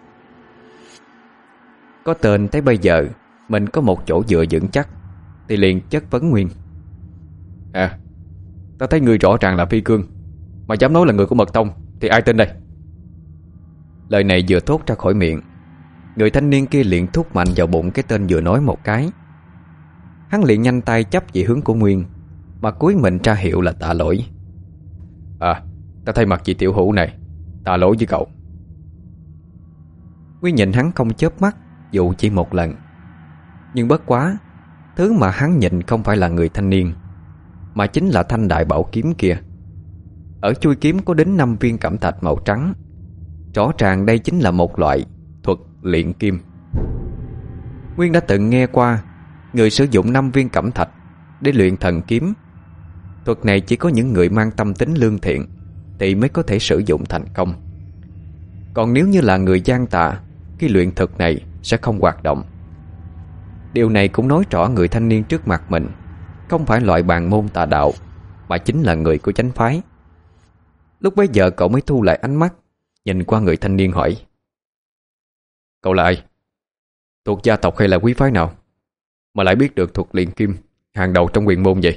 Có tên tới bây giờ mình có một chỗ dựa vững chắc, thì liền chất vấn Nguyên: À, ta thấy người rõ ràng là phi cương, mà dám nói là người của mật tông, thì ai tin đây? Lời này vừa thốt ra khỏi miệng, người thanh niên kia liền thúc mạnh vào bụng cái tên vừa nói một cái. Hắn liền nhanh tay chấp về hướng của Nguyên, mà cúi mình ra hiệu là tạ lỗi. À, ta thay mặt chị tiểu hữu này tạ lỗi với cậu. Nguyên nhìn hắn không chớp mắt dù chỉ một lần. Nhưng bất quá, thứ mà hắn nhìn không phải là người thanh niên, mà chính là thanh đại bảo kiếm kia. Ở chuôi kiếm có đến năm viên cẩm thạch màu trắng. Rõ ràng đây chính là một loại thuật luyện kim. Nguyên đã từng nghe qua người sử dụng năm viên cẩm thạch để luyện thần kiếm. Thuật này chỉ có những người mang tâm tính lương thiện thì mới có thể sử dụng thành công. Còn nếu như là người gian tà, khi luyện thuật này sẽ không hoạt động. Điều này cũng nói rõ người thanh niên trước mặt mình không phải loại bàn môn tà đạo, mà chính là người của chánh phái. Lúc bấy giờ cậu mới thu lại ánh mắt, nhìn qua người thanh niên hỏi: Cậu là ai? Thuộc gia tộc hay là quý phái nào mà lại biết được thuật luyện kim hàng đầu trong huyền môn vậy?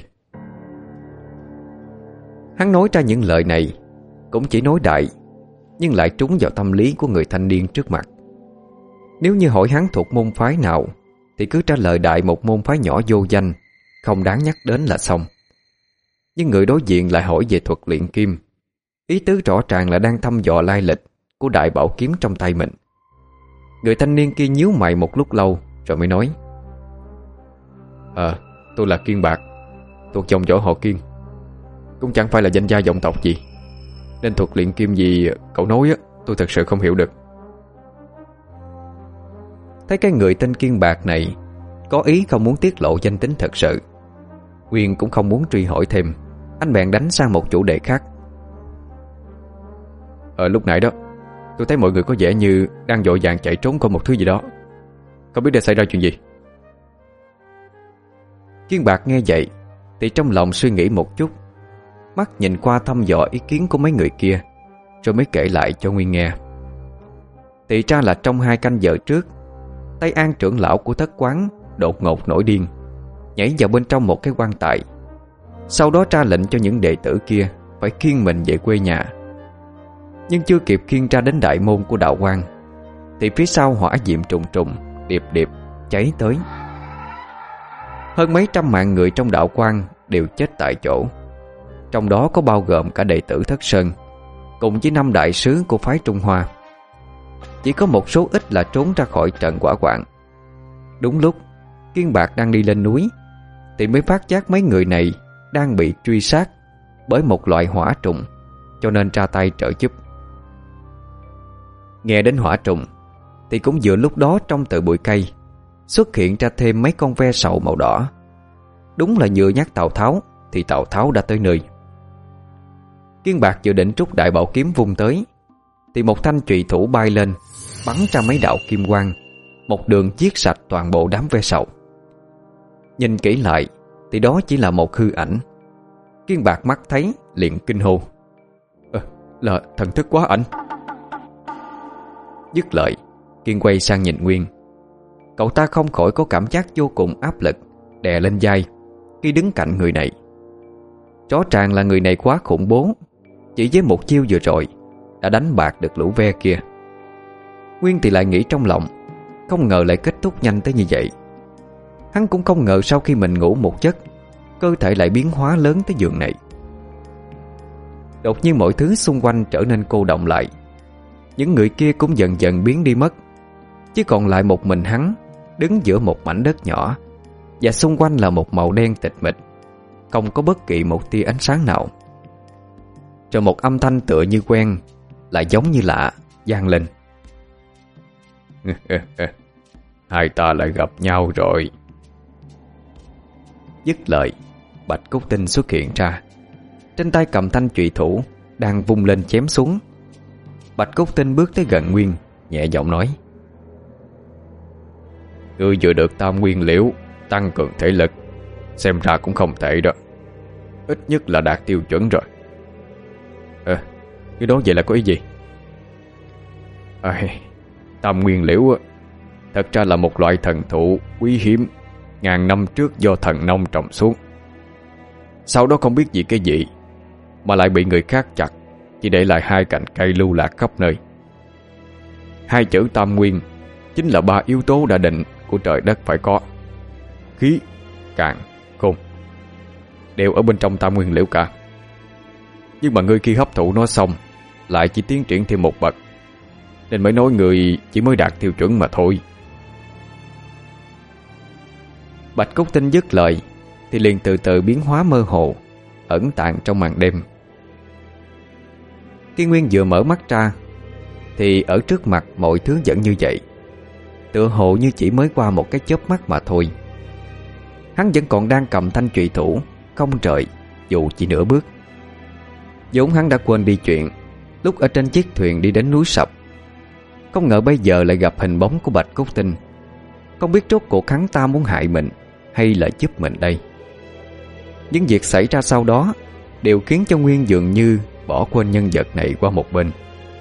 Hắn nói ra những lời này cũng chỉ nói đại, nhưng lại trúng vào tâm lý của người thanh niên trước mặt. Nếu như hỏi hắn thuộc môn phái nào thì cứ trả lời đại một môn phái nhỏ vô danh, không đáng nhắc đến là xong. Nhưng người đối diện lại hỏi về thuật luyện kim, ý tứ rõ ràng là đang thăm dò lai lịch của đại bảo kiếm trong tay mình. Người thanh niên kia nhíu mày một lúc lâu rồi mới nói: Ờ, tôi là Kiên Bạc, thuộc dòng võ họ Kiên. Cũng chẳng phải là danh gia vọng tộc gì, nên thuật luyện kim gì cậu nói á, tôi thật sự không hiểu được. Thấy cái người tên Kiên Bạc này có ý không muốn tiết lộ danh tính thật sự, Nguyên cũng không muốn truy hỏi thêm. Anh bèn đánh sang một chủ đề khác. Ờ, lúc nãy đó tôi thấy mọi người có vẻ như đang vội vàng chạy trốn khỏi một thứ gì đó. Không biết đã xảy ra chuyện gì? Kiên Bạc nghe vậy thì trong lòng suy nghĩ một chút, mắt nhìn qua thăm dò ý kiến của mấy người kia, rồi mới kể lại cho Nguyên nghe. Thì ra là trong hai canh giờ trước, Tây An trưởng lão của thất quán đột ngột nổi điên, nhảy vào bên trong một cái quan tài. Sau đó ra lệnh cho những đệ tử kia phải khiêng mình về quê nhà. Nhưng chưa kịp khiêng ra đến đại môn của đạo quan thì phía sau hỏa diệm trùng trùng, điệp điệp cháy tới. Hơn mấy trăm mạng người trong đạo quan đều chết tại chỗ, trong đó có bao gồm cả đệ tử Thất Sơn cùng với năm đại sứ của phái Trung Hoa. Chỉ có một số ít là trốn ra khỏi trận hỏa hoạn. Đúng lúc Kiên Bạc đang đi lên núi thì mới phát giác mấy người này đang bị truy sát bởi một loại hỏa trùng, cho nên ra tay trợ giúp. Nghe đến hỏa trùng thì cũng vừa lúc đó trong từ bụi cây xuất hiện ra thêm mấy con ve sầu màu đỏ. Đúng là vừa nhắc Tào Tháo thì Tào Tháo đã tới nơi. Kiên Bạc dự định trút đại bảo kiếm vung tới thì một thanh trùy thủ bay lên, bắn ra mấy đạo kim quang, một đường chiết sạch toàn bộ đám ve sầu. Nhìn kỹ lại thì đó chỉ là một hư ảnh. Kiên Bạc mắt thấy liền kinh hô: à, Là thần thức quá ảnh. Dứt lời, Kiên quay sang nhìn Nguyên. Cậu ta không khỏi có cảm giác vô cùng áp lực đè lên vai khi đứng cạnh người này. Rõ ràng là người này quá khủng bố, chỉ với một chiêu vừa rồi đã đánh bạc được lũ ve kia. Nguyên thì lại nghĩ trong lòng, không ngờ lại kết thúc nhanh tới như vậy. Hắn cũng không ngờ sau khi mình ngủ một giấc, cơ thể lại biến hóa lớn tới giường này. Đột nhiên mọi thứ xung quanh trở nên cô động lại. Những người kia cũng dần dần biến đi mất, chỉ còn lại một mình hắn đứng giữa một mảnh đất nhỏ, và xung quanh là một màu đen tịch mịch, không có bất kỳ một tia ánh sáng nào. Rồi một âm thanh tựa như quen, lại giống như lạ, vang lên. Hai ta lại gặp nhau rồi. Dứt lời, Bạch Cốt Tinh xuất hiện ra, trên tay cầm thanh chùy thủ, đang vung lên chém xuống. Bạch Cốt Tinh bước tới gần Nguyên, nhẹ giọng nói: Ngươi vừa được tam nguyên liễu, tăng cường thể lực, xem ra cũng không tệ đó. Ít nhất là đạt tiêu chuẩn rồi. Ờ, cái đó vậy là có ý gì? À, tam nguyên liễu thật ra là một loại thần thụ quý hiếm, ngàn năm trước do thần nông trồng xuống. Sau đó không biết vì cái gì mà lại bị người khác chặt, chỉ để lại hai cành cây lưu lạc khắp nơi. Hai chữ tam nguyên chính là ba yếu tố đã định của trời đất phải có: khí, càn, khôn, đều ở bên trong tam nguyên liễu cả. Nhưng mà ngươi khi hấp thụ nó xong lại chỉ tiến triển thêm một bậc, nên mới nói người chỉ mới đạt tiêu chuẩn mà thôi. Bạch Cốt Tinh dứt lời thì liền từ từ biến hóa mơ hồ, ẩn tàng trong màn đêm. Khi Nguyên vừa mở mắt ra thì ở trước mặt mọi thứ vẫn như vậy, tựa hồ như chỉ mới qua một cái chớp mắt mà thôi. Hắn vẫn còn đang cầm thanh chùy thủ, không rời dù chỉ nửa bước. vốn hắn đã quên đi chuyện lúc ở trên chiếc thuyền đi đến núi Sập. Không ngờ bây giờ lại gặp hình bóng của Bạch Cốt Tinh. Không biết rốt cuộc hắn ta muốn hại mình hay là giúp mình đây. Những việc xảy ra sau đó đều khiến cho Nguyên dường như bỏ quên nhân vật này qua một bên.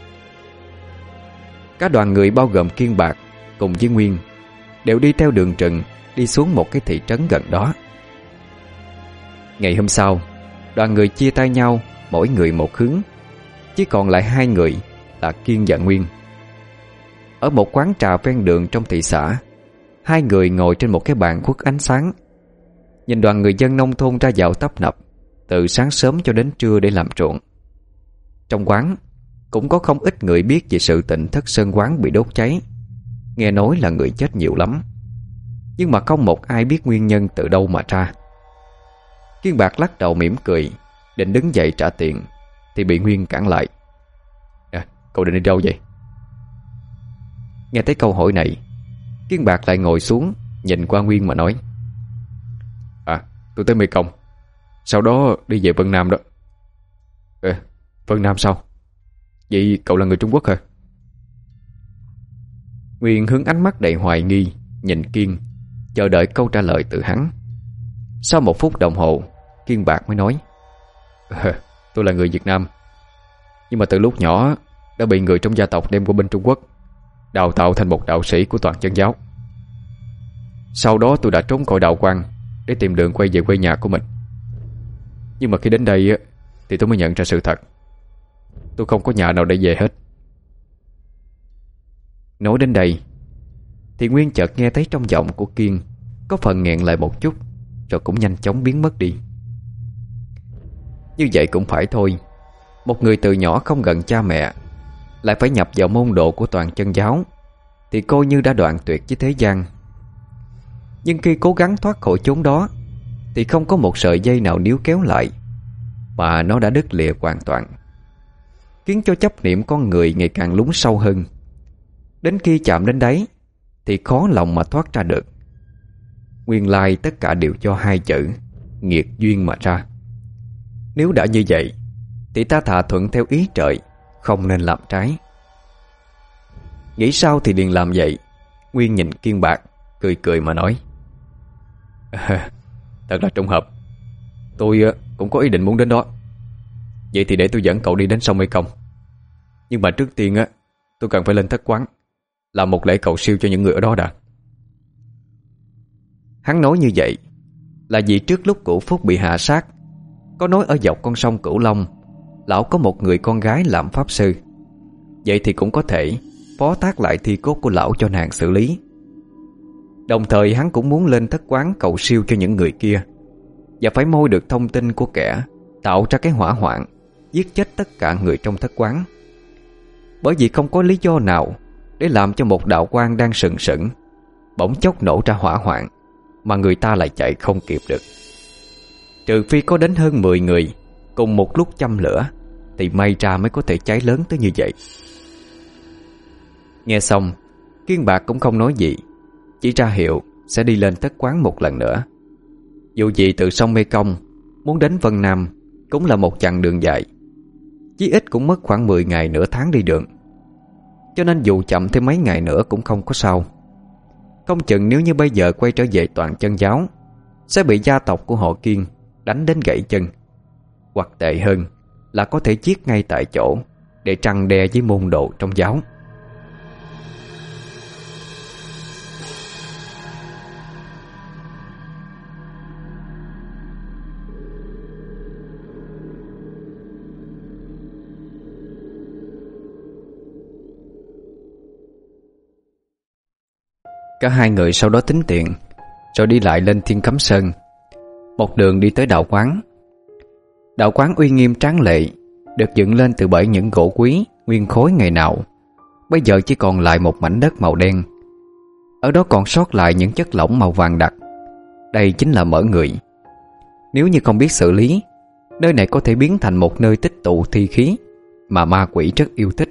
Cả đoàn người bao gồm Kiên Bạc cùng với Nguyên đều đi theo đường rừng đi xuống một cái thị trấn gần đó. Ngày hôm sau, đoàn người chia tay nhau, mỗi người một hướng. Chỉ còn lại hai người là Kiên và Nguyên. Ở một quán trà ven đường trong thị xã, hai người ngồi trên một cái bàn khuất ánh sáng, nhìn đoàn người dân nông thôn ra vào tấp nập từ sáng sớm cho đến trưa để làm ruộng. Trong quán cũng có không ít người biết về sự tình thất sơn quán bị đốt cháy. Nghe nói là người chết nhiều lắm, nhưng mà không một ai biết nguyên nhân từ đâu mà ra. Kiên Bạc lắc đầu mỉm cười, định đứng dậy trả tiền thì bị Nguyên cản lại. À, cậu định đi đâu vậy? Nghe thấy câu hỏi này, Kiên Bạc lại ngồi xuống, nhìn qua Nguyên mà nói: À, tôi tới Mê Công, sau đó đi về Vân Nam đó. À, Vân Nam sao? Vậy cậu là người Trung Quốc hả? Nguyên hướng ánh mắt đầy hoài nghi nhìn Kiên, chờ đợi câu trả lời từ hắn. Sau một phút đồng hồ, Kiên Bạc mới nói: à, tôi là người Việt Nam, nhưng mà từ lúc nhỏ đã bị người trong gia tộc đem qua bên Trung Quốc đào tạo thành một đạo sĩ của Toàn Chân Giáo. Sau đó tôi đã trốn khỏi đạo quan để tìm đường quay về quê nhà của mình. Nhưng mà khi đến đây thì tôi mới nhận ra sự thật: tôi không có nhà nào để về hết. Nói đến đây thì Nguyên chợt nghe thấy trong giọng của Kiên có phần nghẹn lại một chút, rồi cũng nhanh chóng biến mất đi. Như vậy cũng phải thôi. Một người từ nhỏ không gần cha mẹ, lại phải nhập vào môn đồ của Toàn Chân Giáo, thì coi như đã đoạn tuyệt với thế gian. Nhưng khi cố gắng thoát khỏi chốn đó thì không có một sợi dây nào níu kéo lại, mà nó đã đứt lìa hoàn toàn, khiến cho chấp niệm con người ngày càng lún sâu hơn. Đến khi chạm đến đáy thì khó lòng mà thoát ra được. Nguyên lai tất cả đều do hai chữ nghiệt duyên mà ra. Nếu đã như vậy thì ta thà thuận theo ý trời, không nên làm trái. Nghĩ sao thì liền làm vậy. Nguyên nhìn Kiên Bạc cười cười mà nói: à, thật là trùng hợp, tôi cũng có ý định muốn đến đó. Vậy thì để tôi dẫn cậu đi đến sông Mê Công. Nhưng mà trước tiên á, tôi cần phải lên thất quán làm một lễ cầu siêu cho những người ở đó đã. Hắn nói như vậy là vì trước lúc Cửu Phúc bị hạ sát, có nói ở dọc con sông Cửu Long lão có một người con gái làm pháp sư. Vậy thì cũng có thể phó thác lại thi cốt của lão cho nàng xử lý, Đồng thời hắn cũng muốn lên thất quán cầu siêu cho những người kia, và phải moi được thông tin của kẻ tạo ra cái hỏa hoạn giết chết tất cả người trong thất quán. Bởi vì không có lý do nào để làm cho một đạo quan đang sừng sững bỗng chốc nổ ra hỏa hoạn mà người ta lại chạy không kịp được. Trừ phi có đến hơn mười người cùng một lúc châm lửa thì may ra mới có thể cháy lớn tới như vậy. Nghe xong, Kiên Bạc cũng không nói gì, chỉ ra hiệu sẽ đi lên thất quán một lần nữa. Dù gì từ sông Mê Công muốn đến Vân Nam cũng là một chặng đường dài, chí ít cũng mất khoảng mười ngày nửa tháng đi đường. Cho nên dù chậm thêm mấy ngày nữa cũng không có sao. Không chừng nếu như bây giờ quay trở về Toàn Chân giáo sẽ bị gia tộc của họ Kiên đánh đến gãy chân, hoặc tệ hơn là có thể giết ngay tại chỗ để trăn đe với môn đồ trong giáo. Cả hai người sau đó tính tiền rồi đi lại lên Thiên Cấm Sơn, một đường đi tới đạo quán. Đạo quán uy nghiêm tráng lệ, được dựng lên từ bởi những gỗ quý nguyên khối ngày nào, bây giờ chỉ còn lại một mảnh đất màu đen. Ở đó còn sót lại những chất lỏng màu vàng đặc. Đây chính là mỡ người. Nếu như không biết xử lý, nơi này có thể biến thành một nơi tích tụ thi khí mà ma quỷ rất yêu thích.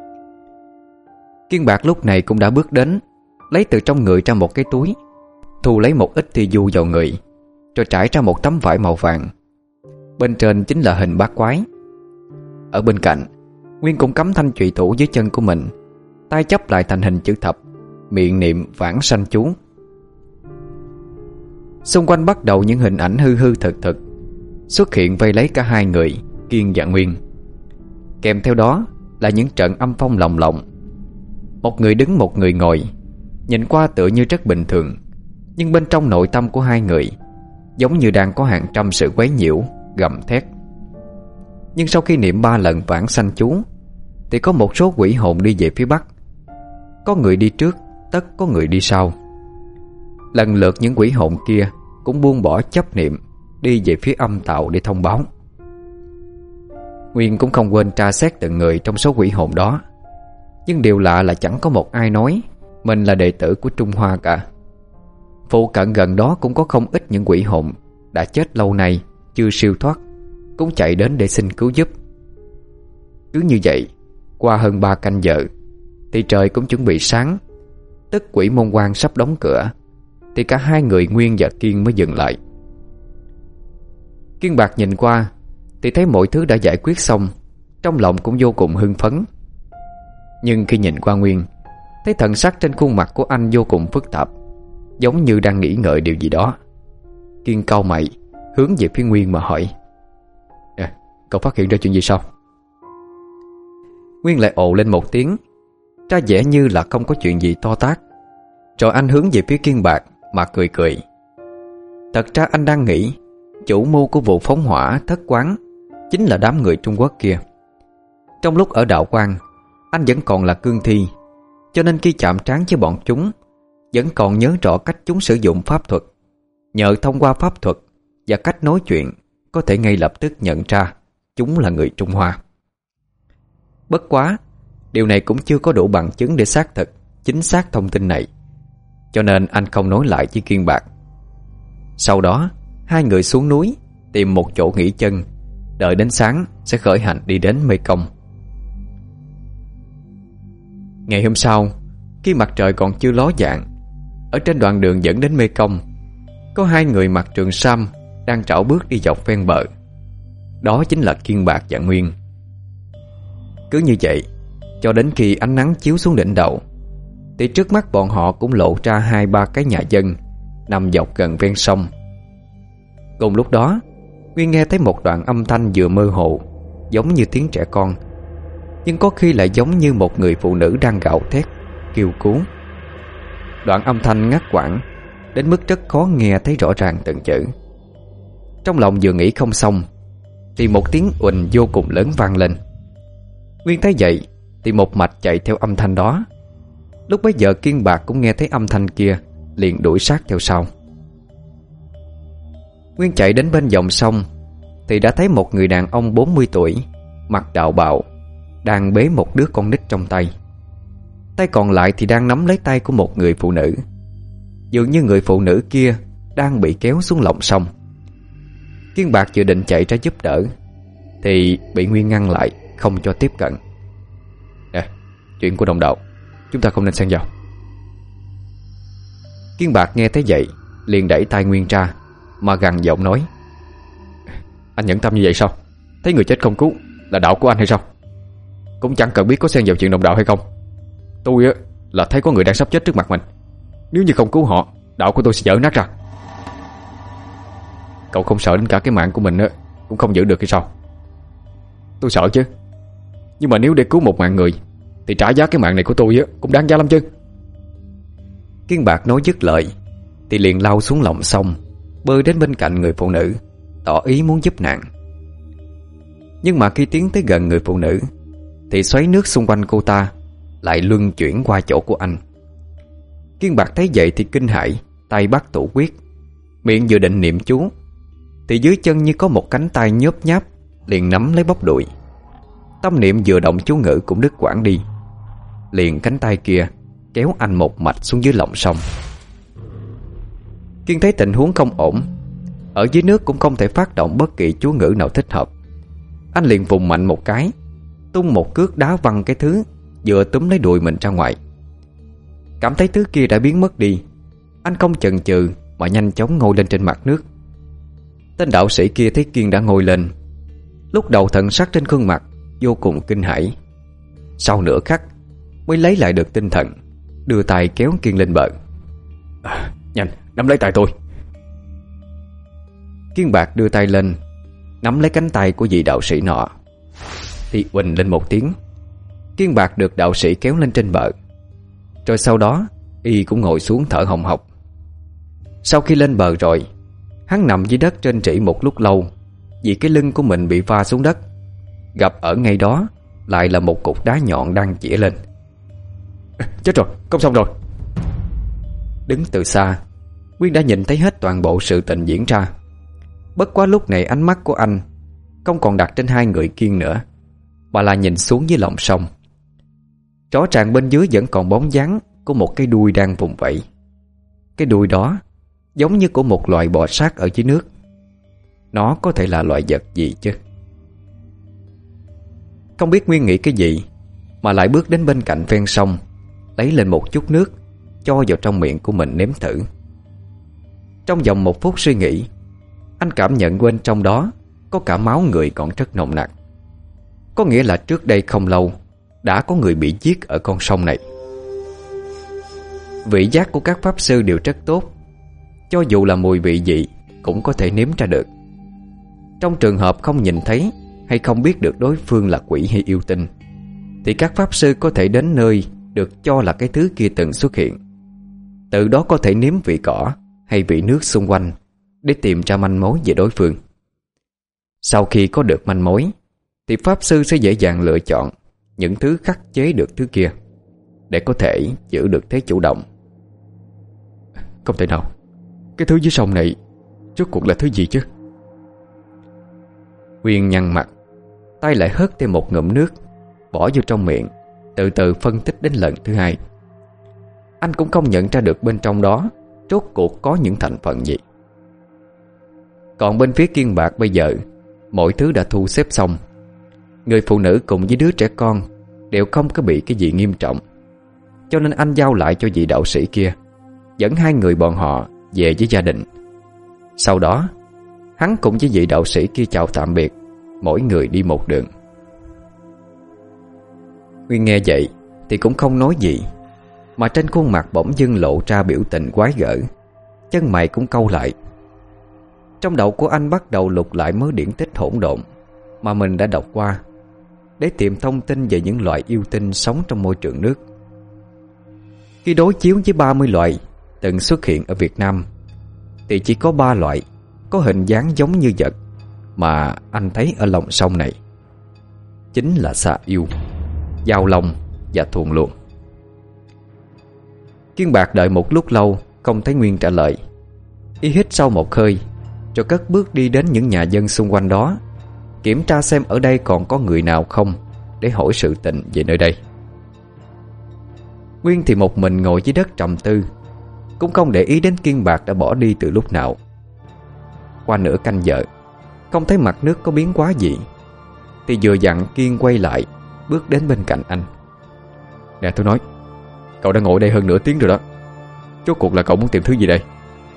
Kiên Bạc lúc này cũng đã bước đến, lấy từ trong người ra một cái túi, thu lấy một ít thi du vào người, rồi trải ra một tấm vải màu vàng. Bên trên chính là hình bát quái. Ở bên cạnh, Nguyên cũng cắm thanh trùy thủ dưới chân của mình, tay chắp lại thành hình chữ thập, miệng niệm vãng sanh chú. Xung quanh bắt đầu những hình ảnh hư hư thực thực xuất hiện vây lấy cả hai người Kiên và Nguyên. Kèm theo đó là những trận âm phong lồng lộng. Một người đứng một người ngồi, nhìn qua tựa như rất bình thường, nhưng bên trong nội tâm của hai người giống như đang có hàng trăm sự quấy nhiễu, gầm thét. Nhưng sau khi niệm ba lần vãng sanh chú thì có một số quỷ hồn đi về phía bắc. Có người đi trước, tất có người đi sau. Lần lượt những quỷ hồn kia cũng buông bỏ chấp niệm, đi về phía âm tạo để thông báo. Nguyên cũng không quên tra xét từng người trong số quỷ hồn đó. Nhưng điều lạ là chẳng có một ai nói mình là đệ tử của Trung Hoa cả. Phụ cận gần đó cũng có không ít những quỷ hồn đã chết lâu nay chưa siêu thoát, cũng chạy đến để xin cứu giúp. Cứ như vậy, qua hơn ba canh giờ thì trời cũng chuẩn bị sáng. Tức quỷ môn quan sắp đóng cửa thì cả hai người Nguyên và Kiên mới dừng lại. Kiên Bạc nhìn qua thì thấy mọi thứ đã giải quyết xong, trong lòng cũng vô cùng hưng phấn. Nhưng khi nhìn qua Nguyên, thấy thần sắc trên khuôn mặt của anh vô cùng phức tạp, giống như đang nghĩ ngợi điều gì đó. Kiên cau mày hướng về phía Nguyên mà hỏi: à, cậu phát hiện ra chuyện gì sao? Nguyên lại ồ lên một tiếng, ra vẻ như là không có chuyện gì to tát. Rồi anh hướng về phía Kiên Bạc mà cười cười. Thật ra anh đang nghĩ chủ mưu của vụ phóng hỏa thất quán chính là đám người Trung Quốc kia. Trong lúc ở đạo quan, anh vẫn còn là cương thi, cho nên khi chạm trán với bọn chúng vẫn còn nhớ rõ cách chúng sử dụng pháp thuật. Nhờ thông qua pháp thuật và cách nói chuyện, có thể ngay lập tức nhận ra chúng là người Trung Hoa. Bất quá, điều này cũng chưa có đủ bằng chứng để xác thực chính xác thông tin này, cho nên anh không nói lại với Kiên Bạc. Sau đó, hai người xuống núi tìm một chỗ nghỉ chân, đợi đến sáng sẽ khởi hành đi đến Mê Công. Ngày hôm sau, khi mặt trời còn chưa ló dạng, ở trên đoạn đường dẫn đến Mê Công, có hai người mặc trường sam đang trảo bước đi dọc ven bờ. Đó chính là Kiên Bạc và Nguyên. Cứ như vậy, cho đến khi ánh nắng chiếu xuống đỉnh đầu, thì trước mắt bọn họ cũng lộ ra hai ba cái nhà dân nằm dọc gần ven sông. Cùng lúc đó, Nguyên nghe thấy một đoạn âm thanh vừa mơ hồ, giống như tiếng trẻ con, nhưng có khi lại giống như một người phụ nữ đang gào thét, kêu cứu. Đoạn âm thanh ngắt quãng đến mức rất khó nghe thấy rõ ràng từng chữ. Trong lòng vừa nghĩ không xong thì một tiếng uỳnh vô cùng lớn vang lên. Nguyên thấy vậy thì một mạch chạy theo âm thanh đó. Lúc bấy giờ Kiên Bạc cũng nghe thấy âm thanh kia liền đuổi sát theo sau. Nguyên chạy đến bên dòng sông thì đã thấy một người đàn ông bốn mươi tuổi, mặc đạo bào, đang bế một đứa con nít trong tay. Tay còn lại thì đang nắm lấy tay của một người phụ nữ. Dường như người phụ nữ kia đang bị kéo xuống lòng sông. Kiên Bạc vừa định chạy ra giúp đỡ thì bị Nguyên ngăn lại, không cho tiếp cận. Nè, chuyện của đồng đạo chúng ta không nên xen vào. Kiên Bạc nghe thấy vậy liền đẩy tay Nguyên ra mà gằn giọng nói: Anh nhẫn tâm như vậy sao? Thấy người chết không cứu là đạo của anh hay sao? Cũng chẳng cần biết có xen vào chuyện đồng đạo hay không. Tôi á là thấy có người đang sắp chết trước mặt mình. Nếu như không cứu họ, đạo của tôi sẽ vỡ nát ra. Cậu không sợ đến cả cái mạng của mình á cũng không giữ được hay sao? Tôi sợ chứ. Nhưng mà nếu để cứu một mạng người thì trả giá cái mạng này của tôi á cũng đáng giá lắm chứ. Kiên Bạc nói dứt lời thì liền lao xuống lòng sông, bơi đến bên cạnh người phụ nữ, tỏ ý muốn giúp nàng. Nhưng mà khi tiến tới gần người phụ nữ thì xoáy nước xung quanh cô ta lại luân chuyển qua chỗ của anh. Kiên Bạc thấy vậy thì kinh hãi, tay bắt thủ quyết, miệng vừa định niệm chú thì dưới chân như có một cánh tay nhớp nháp liền nắm lấy bắp đùi. Tâm niệm vừa động chú ngữ cũng đứt quãng đi, liền cánh tay kia kéo anh một mạch xuống dưới lòng sông. Kiên thấy tình huống không ổn, ở dưới nước cũng không thể phát động bất kỳ chú ngữ nào thích hợp. Anh liền vùng mạnh một cái, tung một cước đá văng cái thứ vừa túm lấy đùi mình ra ngoài. Cảm thấy thứ kia đã biến mất đi, anh không chần chừ mà nhanh chóng ngồi lên trên mặt nước. Tên đạo sĩ kia thấy Kiên đã ngồi lên, lúc đầu thần sắc trên khuôn mặt vô cùng kinh hãi. Sau nửa khắc mới lấy lại được tinh thần, đưa tay kéo Kiên lên bờ. À, nhanh, nắm lấy tay tôi. Kiên Bạc đưa tay lên nắm lấy cánh tay của vị đạo sĩ nọ thì uỳnh lên một tiếng, Kiên Bạc được đạo sĩ kéo lên trên bờ. Rồi sau đó y cũng ngồi xuống thở hồng hộc. Sau khi lên bờ rồi, hắn nằm dưới đất trên trĩ một lúc lâu, vì cái lưng của mình bị va xuống đất. Gặp ở ngay đó lại là một cục đá nhọn đang chĩa lên. Chết rồi, không xong rồi. Đứng từ xa, Nguyên đã nhìn thấy hết toàn bộ sự tình diễn ra. Bất quá lúc này ánh mắt của anh không còn đặt trên hai người Kiên nữa, mà là nhìn xuống dưới lòng sông. Rõ ràng bên dưới vẫn còn bóng dáng của một cái đuôi đang vùng vẫy. Cái đuôi đó giống như của một loài bò sát ở dưới nước. Nó có thể là loại vật gì chứ? Không biết Nguyên nghĩ cái gì mà lại bước đến bên cạnh ven sông, lấy lên một chút nước cho vào trong miệng của mình nếm thử. Trong vòng một phút suy nghĩ, anh cảm nhận bên trong đó có cả máu người còn rất nồng nặc. Có nghĩa là trước đây không lâu đã có người bị giết ở con sông này. Vị giác của các pháp sư đều rất tốt, cho dù là mùi vị gì cũng có thể nếm ra được. Trong trường hợp không nhìn thấy hay không biết được đối phương là quỷ hay yêu tinh, thì các pháp sư có thể đến nơi được cho là cái thứ kia từng xuất hiện, từ đó có thể nếm vị cỏ hay vị nước xung quanh để tìm ra manh mối về đối phương. Sau khi có được manh mối thì pháp sư sẽ dễ dàng lựa chọn những thứ khắc chế được thứ kia để có thể giữ được thế chủ động. Không thể nào, cái thứ dưới sông này rốt cuộc là thứ gì chứ? Nguyên nhăn mặt, tay lại hớt thêm một ngụm nước, bỏ vô trong miệng, từ từ phân tích đến lần thứ hai. Anh cũng không nhận ra được bên trong đó rốt cuộc có những thành phần gì. Còn bên phía Kiên Bạc bây giờ, mọi thứ đã thu xếp xong. Người phụ nữ cùng với đứa trẻ con đều không có bị cái gì nghiêm trọng, cho nên anh giao lại cho vị đạo sĩ kia, dẫn hai người bọn họ về với gia đình. Sau đó hắn cùng với vị đạo sĩ kia chào tạm biệt, mỗi người đi một đường. Nguyên nghe vậy thì cũng không nói gì, mà trên khuôn mặt bỗng dưng lộ ra biểu tình quái gở, chân mày cũng cau lại. Trong đầu của anh bắt đầu lục lại mớ điển tích hỗn độn mà mình đã đọc qua, để tìm thông tin về những loại yêu tinh sống trong môi trường nước. Khi đối chiếu với ba mươi loại từng xuất hiện ở Việt Nam, thì chỉ có ba loại có hình dáng giống như vật mà anh thấy ở lòng sông này, chính là xà yêu, dao long và thuồng luồng. Kiên Bạc đợi một lúc lâu không thấy Nguyên trả lời. Y hít sâu một hơi, rồi cất bước đi đến những nhà dân xung quanh đó, kiểm tra xem ở đây còn có người nào không, để hỏi sự tình về nơi đây. Nguyên thì một mình ngồi dưới đất trầm tư, cũng không để ý đến Kiên Bạc đã bỏ đi từ lúc nào. Qua nửa canh giờ, không thấy mặt nước có biến hóa gì, thì vừa dặn Kiên quay lại, bước đến bên cạnh anh. Nè tôi nói, cậu đã ngồi đây hơn nửa tiếng rồi đó. Rốt cuộc là cậu muốn tìm thứ gì đây?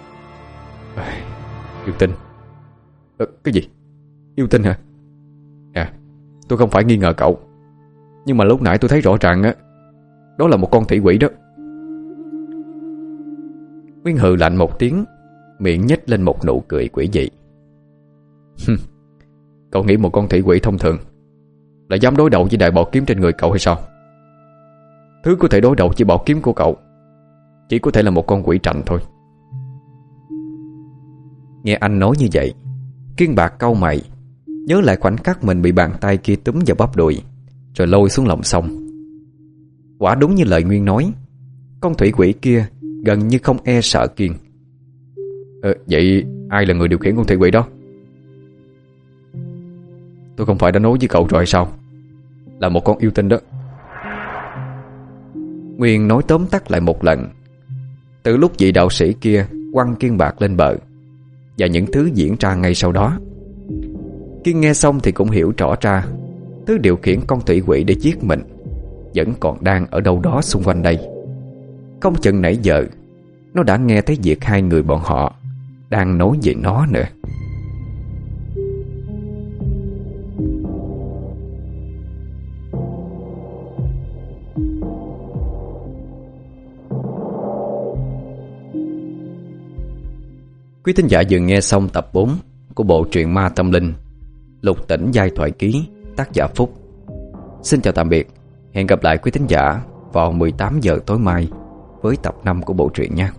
Yêu tinh. ờ, Cái gì? Yêu tinh hả? À, tôi không phải nghi ngờ cậu, nhưng mà lúc nãy tôi thấy rõ ràng á, đó là một con thủy quỷ đó. Nguyên hừ lạnh một tiếng, miệng nhếch lên một nụ cười quỷ dị. Cậu nghĩ một con thủy quỷ thông thường là dám đối đầu với đại bảo kiếm trên người cậu hay sao? Thứ có thể đối đầu với bảo kiếm của cậu chỉ có thể là một con quỷ trạnh thôi. Nghe anh nói như vậy, Kiên Bạc cau mày, nhớ lại khoảnh khắc mình bị bàn tay kia túm vào bắp đùi, rồi lôi xuống lòng sông. Quả đúng như lời Nguyên nói, con thủy quỷ kia gần như không e sợ Kiên. Ờ, vậy ai là người điều khiển con thủy quỷ đó? Tôi không phải đã nói với cậu rồi sao? Là một con yêu tinh đó. Nguyên nói tóm tắt lại một lần. Từ lúc vị đạo sĩ kia quăng Kiên Bạc lên bờ, và những thứ diễn ra ngay sau đó. Kiên nghe xong thì cũng hiểu rõ ra, thứ điều khiển con thủy quỷ để giết mình vẫn còn đang ở đâu đó xung quanh đây. Không chừng nãy giờ nó đã nghe thấy việc hai người bọn họ đang nói về nó nữa. Quý thính giả vừa nghe xong tập bốn của bộ truyện ma tâm linh Lục Tỉnh Giai Thoại Ký, tác giả Phúc. Xin chào tạm biệt. Hẹn gặp lại quý thính giả vào mười tám giờ tối mai với tập năm của bộ truyện nha.